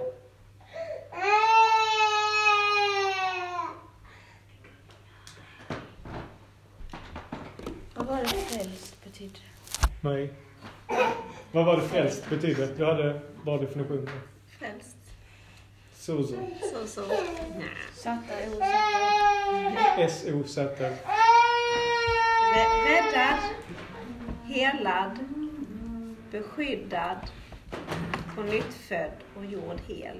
Vad var det frälst betyder? Nej. Vad var det frälst betyder? Du hade bra definitioner. Frälst. Så så. Så så. Nej. Satta, osatta. S O Z. Räddad, helad, beskyddad, på nyttfödd och gjord hel.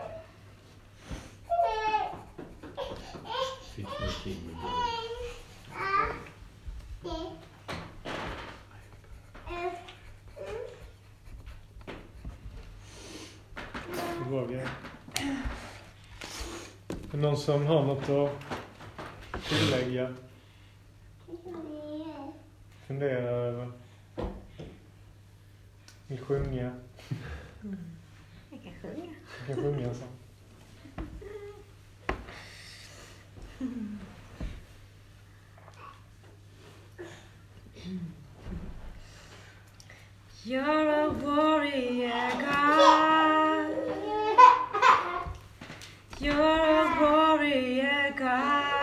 Fick mig till med Är det någon som har något att tillägga? Fundera över? Vill sjunga? Jag kan sjunga. Jag kan sjunga så. You're a warrior, God. You're a warrior, God.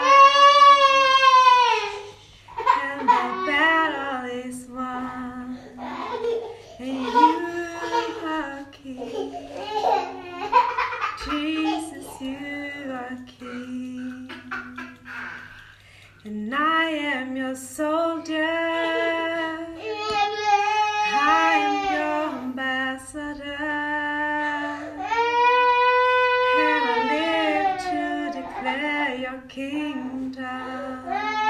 And the battle is won. And you are king. Jesus, you are king. And I am your soldier. I am your ambassador, and I live to declare your kingdom.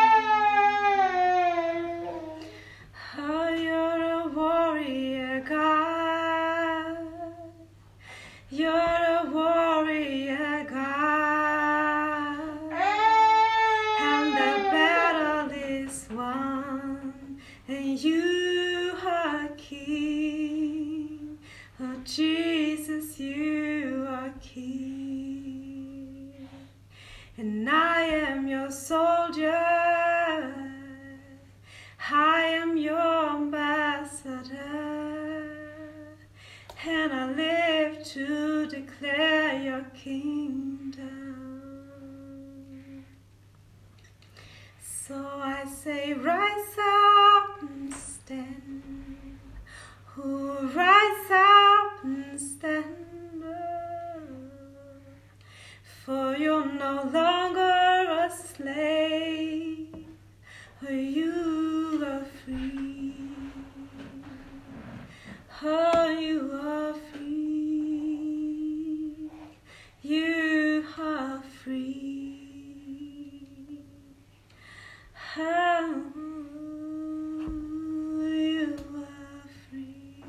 Oh, you're a warrior, God. You're a warrior, God. And the battle is won, and you are king. Oh, Jesus, you are king. And I am your soldier. I am your ambassador. And I live to declare your kingdom. So I say, rise up and stand. Oh, rise up and stand up. For you're no longer a slave. Oh, you are free. Oh, you are free. You are free. Oh, you are free.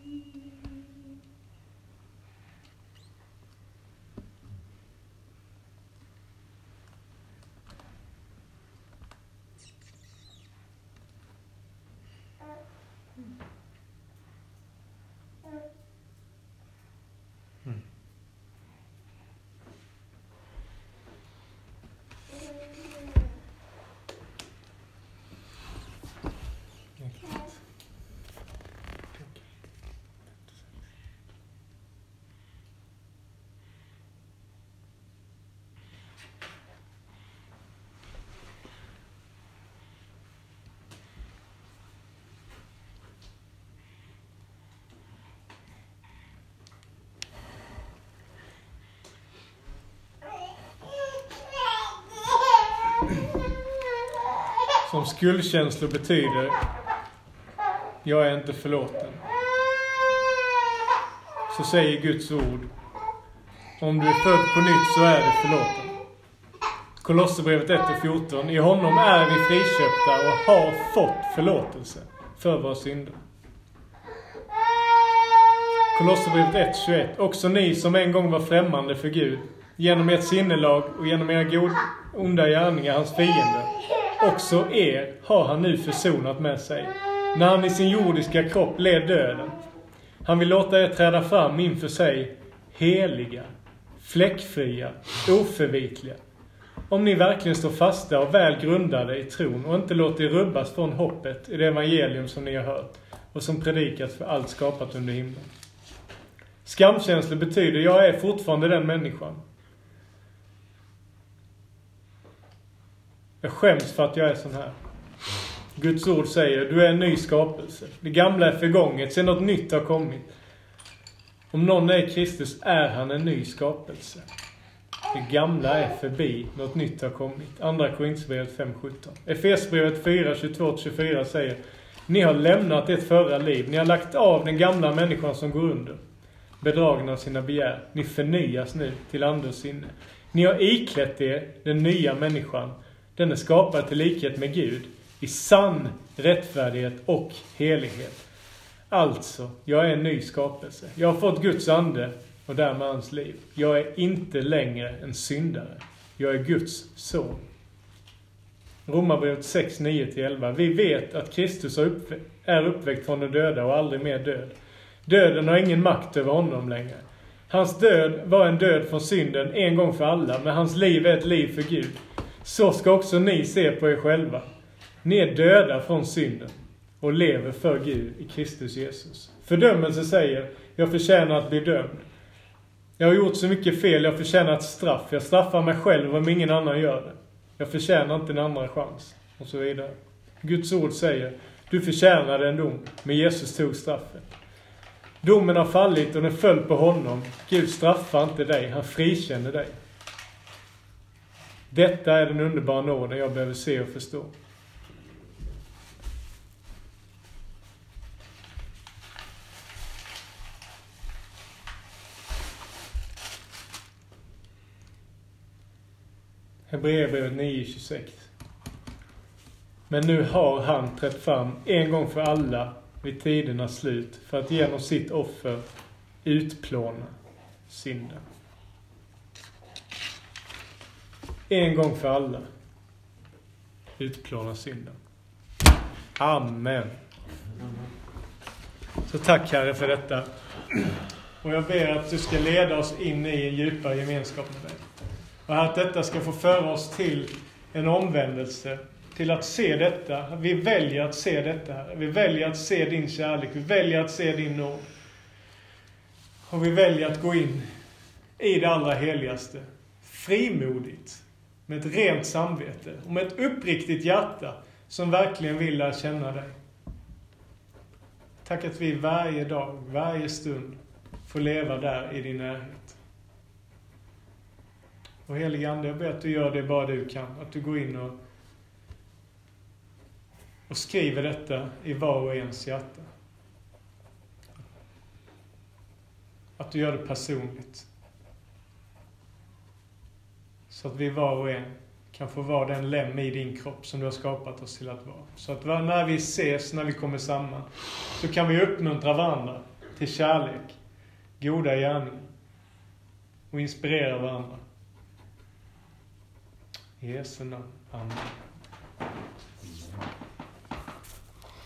Som skuldkänslor betyder, jag är inte förlåten. Så säger Guds ord, om du är född på nytt så är du förlåten. Kolosserbrevet ett och fjorton, i honom är vi friköpta och har fått förlåtelse för våra synder. Kolosserbrevet ett tjugoett, också ni som en gång var främmande för Gud, genom ert sinnelag och genom era god, onda gärningar, hans fiender, också er har han nu försonat med sig, när han i sin jordiska kropp led döden. Han vill låta er träda fram inför sig, heliga, fläckfria, oförvitliga. Om ni verkligen står fasta och väl grundade i tron och inte låter er rubbas från hoppet i det evangelium som ni har hört och som predikats för allt skapat under himlen. Skamkänslor betyder, jag är fortfarande den människan. Jag skäms för att jag är sån här. Guds ord säger, du är en ny skapelse. Det gamla är förgånget, sen något nytt har kommit. Om någon är Kristus är han en ny skapelse. Det gamla är förbi, något nytt har kommit. Andra Korinthierbrevet fem sjutton. Efesierbrevet fyra tjugotvå till tjugofyra säger, ni har lämnat ert förra liv. Ni har lagt av den gamla människan som går under, bedragna av sina begär. Ni förnyas nu till ande och sinne. Ni har iklätt er den nya människan. Den är skapad till likhet med Gud i sann rättfärdighet och helighet. Alltså, jag är en ny skapelse. Jag har fått Guds ande och därmed hans liv. Jag är inte längre en syndare. jag är Guds son. Romarbrevet sex, nio till elva. Vi vet att Kristus är uppväckt från de döda och aldrig mer död. Döden har ingen makt över honom längre. Hans död var en död från synden en gång för alla, men hans liv är ett liv för Gud. Så ska också ni se på er själva. Ni är döda från synden och lever för Gud i Kristus Jesus. Fördömelse säger, jag förtjänar att bli dömd. Jag har gjort så mycket fel, jag förtjänar ett straff. Jag straffar mig själv om ingen annan gör det. Jag förtjänar inte en andra chans. Och så vidare. Guds ord säger, du förtjänade en dom, men Jesus tog straffet. Domen har fallit och den föll på honom. Gud straffar inte dig, han frikänner dig. Detta är den underbara nåden jag behöver se och förstå. Hebreerbrevet nio tjugosex. Men nu har han trätt fram en gång för alla vid tidernas slut för att genom sitt offer utplåna synden. En gång för alla utplåna synden. Amen. Så tack Herre för detta. Och jag ber att du ska leda oss in i en djupare gemenskap med dig. Och att detta ska få föra oss till en omvändelse. Till att se detta. Vi väljer att se detta. Vi väljer att se din kärlek. Vi väljer att se din nåd. Och vi väljer att gå in i det allra heligaste. Frimodigt. Med ett rent samvete. Och med ett uppriktigt hjärta. Som verkligen vill lära känna dig. Tack att vi varje dag, varje stund får leva där i din närhet. Och helige Ande, jag ber att du gör det bara du kan. Att du går in och, och skriver detta i var och ens hjärta. Att du gör det personligt. Så att vi var och en kan få vara den lem i din kropp som du har skapat oss till att vara. Så att när vi ses, när vi kommer samman, så kan vi uppmuntra varandra till kärlek, goda gärningar och inspirera varandra. I Jesu namn. Amen.